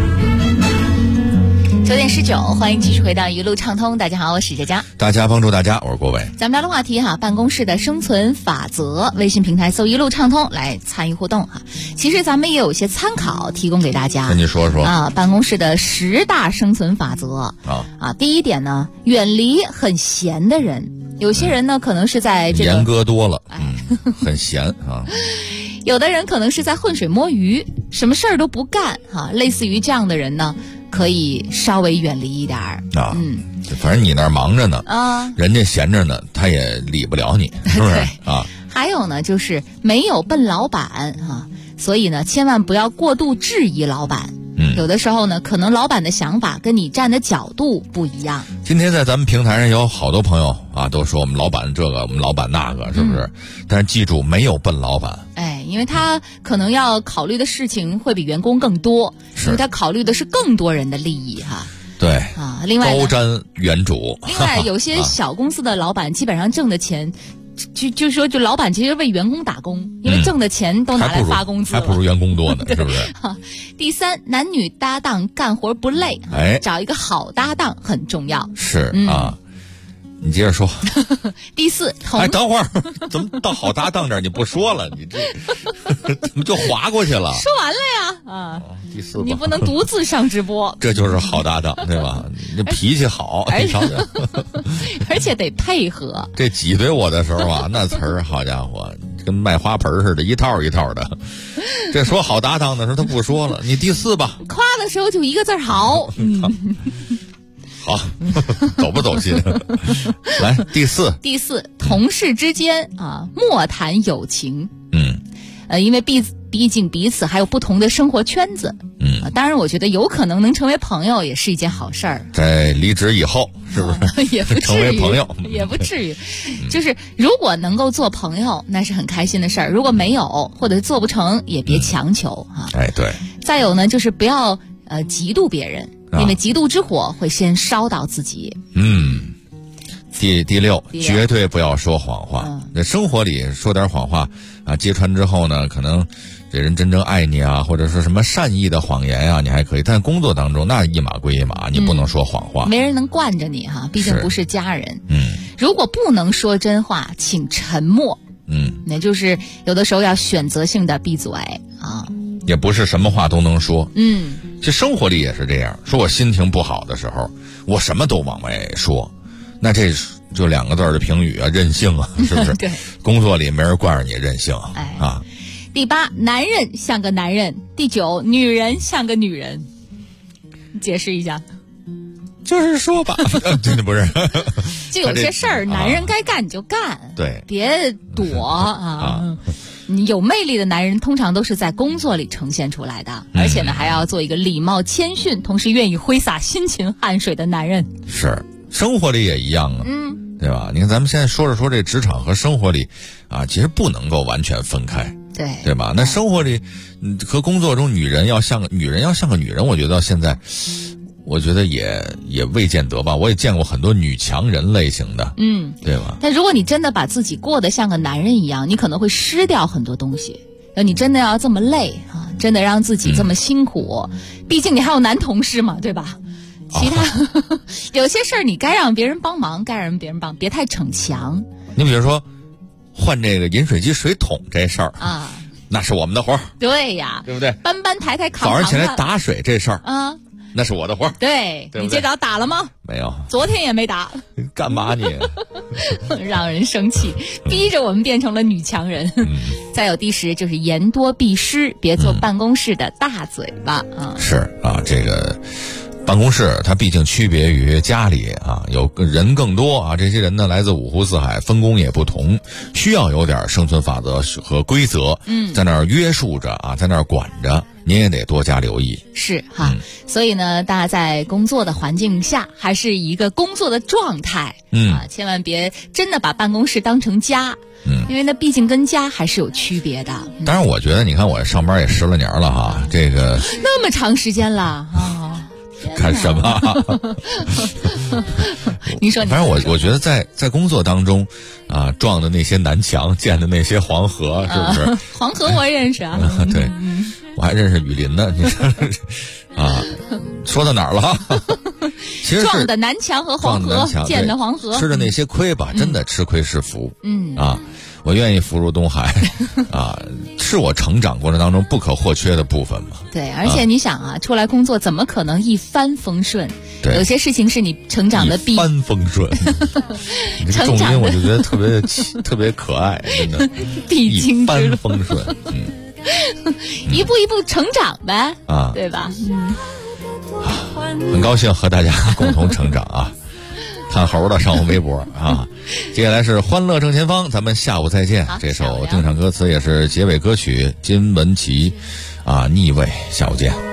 9点19，欢迎继续回到一路畅通。大家好，我是佳佳。 大家帮助大家，我是郭伟。 咱们聊的话题哈，办公室的生存法则。微信平台搜一路畅通来参与互动哈。其实咱们也有一些参考提供给大家。 跟你说说啊，办公室的10大生存法则第一点呢，远离很闲的人。有些人呢，可能是在这个严格多了，很闲啊。 有的人可能是在浑水摸鱼，什么事儿都不干类似于这样的人呢，可以稍微远离一点反正你那儿忙着呢人家闲着呢，他也理不了你，是不是啊？ 还有呢，就是没有笨老板所以呢，千万不要过度质疑老板。有的时候呢，可能老板的想法跟你站的角度不一样。 今天在咱们平台上有好多朋友都说我们老板这个，我们老板那个，是不是？但是记住，没有笨老板。 因为他可能要考虑的事情会比员工更多，因为他考虑的是更多人的利益对另外高瞻远瞩。 另外，有些小公司的老板基本上挣的钱。就说老板其实为员工打工，因为挣的钱都拿来发工资了， 还不如员工多呢，是不是？ 第3，男女搭档干活不累，找一个好搭档很重要。 是你接着说。 第4， 等会儿，怎么到好搭档这儿你不说了？你这怎么就划过去了？ 说完了呀第4， 你不能独自上直播。 这就是好搭档，对吧？你脾气好， 而且得配合。 这挤兑我的时候那词儿，好家伙，跟卖花盆似的，一套一套的。这说好搭档的时候他不说了，你第4吧。 夸的时候就一个字好。 好，走不走心？来，第4， 同事之间莫谈友情。因为毕竟彼此还有不同的生活圈子。当然，我觉得有可能能成为朋友也是一件好事儿。 在离职以后，是不是？ 也不至于成为朋友， 也不至于。就是如果能够做朋友，那是很开心的事儿；如果没有，或者做不成，也别强求对。 再有呢，就是不要嫉妒别人。因为嫉妒之火会先烧到自己。 第6，绝对不要说谎话。在生活里说点谎话揭穿之后呢，可能这人真正爱你或者说什么善意的谎言你还可以。但工作当中那一码归一码，你不能说谎话。 没人能惯着你毕竟不是家人。如果不能说真话，请沉默。那就是有的时候要选择性的闭嘴也不是什么话都能说。这生活里也是这样，说我心情不好的时候，我什么都往外说，那这就2个字的评语任性是不是？ 对， 工作里没人惯着你任性第8，男人像个男人。第9，女人像个女人。你解释一下。 就是说吧，真的不是。 就有些事儿，男人该干你就干， 对， 别躲你有魅力的男人通常都是在工作里呈现出来的，而且呢还要做一个礼貌谦逊，同时愿意挥洒辛勤汗水的男人。 是，生活里也一样对吧？你看咱们现在说着说这职场和生活里其实不能够完全分开。 对吧？那生活里和工作中女人要像个女人，我觉得到现在我觉得也未见得吧。我也见过很多女强人类型的，对吧？ 但如果你真的把自己过得像个男人一样，你可能会失掉很多东西。你真的要这么累啊，真的让自己这么辛苦，毕竟你还有男同事嘛，对吧？其他、有些事儿你该让别人帮忙，该让别人帮，别太逞强。 你比如说换这个饮水机水桶这事儿啊，那是我们的活儿。 对呀， 对不对？ 搬抬扛早上起来打水这事儿啊， 那是我的活儿。 对，你接着打了吗？ 没有， 昨天也没打。 干嘛你？ 让人生气，逼着我们变成了女强人。再有第10就是言多必失，别做办公室的大嘴巴啊。 是啊，这个办公室它毕竟区别于家里啊，有人更多啊，这些人呢来自五湖四海，分工也不同，需要有点生存法则和规则，在那儿约束着啊，在那儿管着，您也得多加留意。 是哈，所以呢，大家在工作的环境下，还是一个工作的状态，千万别真的把办公室当成家，因为那毕竟跟家还是有区别的。 当然，我觉得你看我上班也10来年了哈，这个那么长时间了啊。 干什么？ 你说， 反正我觉得在工作当中，啊，撞的那些南墙，见的那些黄河，是不是？ 黄河我认识啊。 对，我还认识雨林呢。你说啊，说到哪儿了？其实撞的南墙和黄河，见的黄河， 吃的那些亏吧，真的吃亏是福。啊。我愿意福如东海，啊，是我成长过程当中不可或缺的部分嘛。 对，而且你想啊，出来工作怎么可能一帆风顺？ 对， 有些事情是你成长的一帆风顺。你这个重音我就觉得特别可爱，真的。 必经一帆风顺， 一步一步成长呗， 啊， 对吧？ 很高兴和大家共同成长啊。看猴的上我微博啊！接下来是欢乐正前方，咱们下午再见。这首定场歌词也是结尾歌曲，金玟岐啊，逆位，下午见。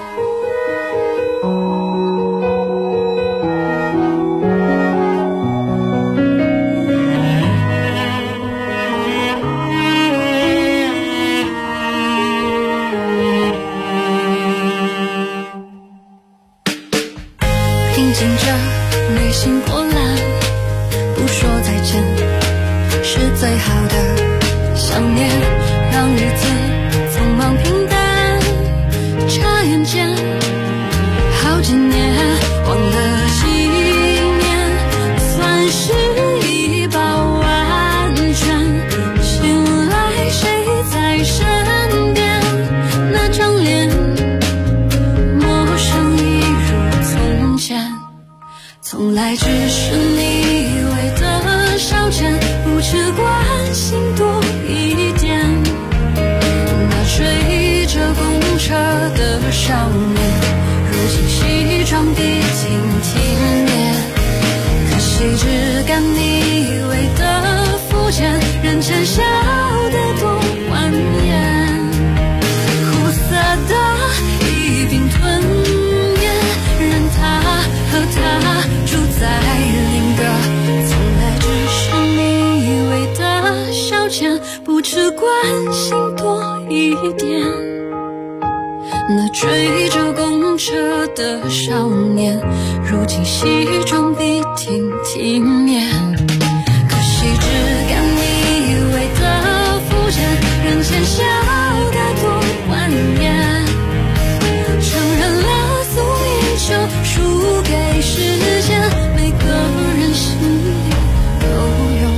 平静着内心波澜，不说再见是最好的想念，让日子匆忙平淡，眨眼间好几年，忘了纪念算是一把完全，醒来谁在身边，那张脸陌生一如从前，从来只是你为的消遣，不只关心多一点。那追着公车的少年，如今西装笔挺体面，可惜只干你为的肤浅，人前笑得多欢颜，苦涩的一并吞咽，任他和他住在另个，从来只是你以为的消遣，不只关心多一点。那追着公车的少年，如今西装笔挺体面，可惜只干你以为的肤浅，人前笑得多欢颜，承认了宿命就输给时间，每个人心里都有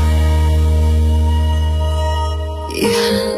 个遗憾。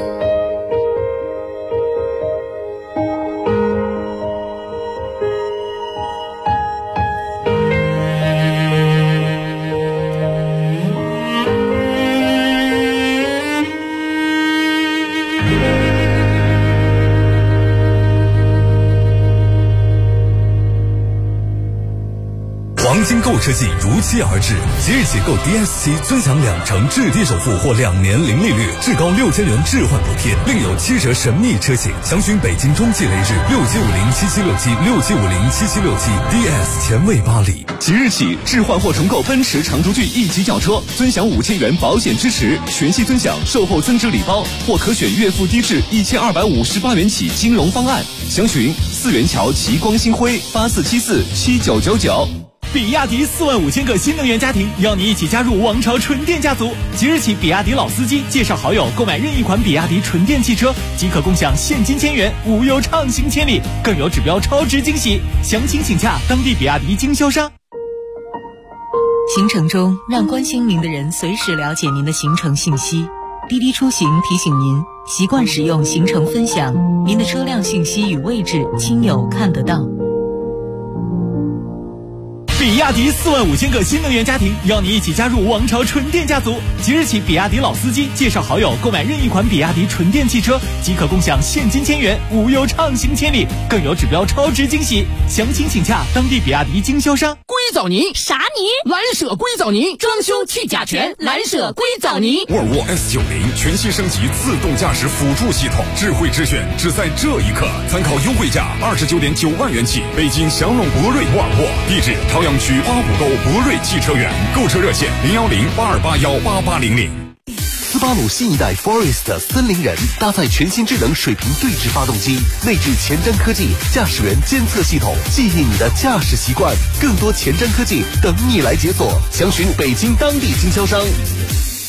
黄金购车季如期而至，即日起购 DS7尊享2成置地首付或2年零利率，至高6000元置换补贴，另有7折神秘车型。详询北京中汽雷日67507767677767 DS 前卫巴黎。 即日起置换或重购奔驰长途骏1级轿车，尊享5000元保险支持，全系尊享售后增值礼包，或可选月付低至1258元起金融方案。详询4元桥齐光新辉84747999。比亚迪45000个新能源家庭，邀你一起加入王朝纯电家族。即日起，比亚迪老司机介绍好友购买任意款比亚迪纯电汽车，即可共享现金1000元，无忧畅行千里，更有指标超值惊喜。详情请洽当地比亚迪经销商。 行程中，让关心您的人随时了解您的行程信息。滴滴出行提醒您，习惯使用行程分享，您的车辆信息与位置亲友看得到。 比亚迪45000个新能源家庭，邀你一起加入王朝纯电家族。即日起，比亚迪老司机介绍好友购买任意款比亚迪纯电汽车，即可共享现金1000元，无忧畅行千里，更有指标超值惊喜。详情请硅当地比亚迪经销商。 硅藻泥啥泥？蓝舍硅藻泥，装修去甲醛，蓝舍硅藻泥。 沃尔沃 S90全新升级自动驾驶辅助系统，智慧之选只在这一刻。参考优惠价29.9万元起，北京祥龙博瑞沃尔沃，地址朝阳区八股沟博瑞汽车园，购车热线01082818800。 斯巴鲁新一代 Forest 森林人搭载全新智能水平对置发动机，内置前瞻科技驾驶员监测系统，记忆你的驾驶习惯。更多前瞻科技等你来解锁，详询北京当地经销商。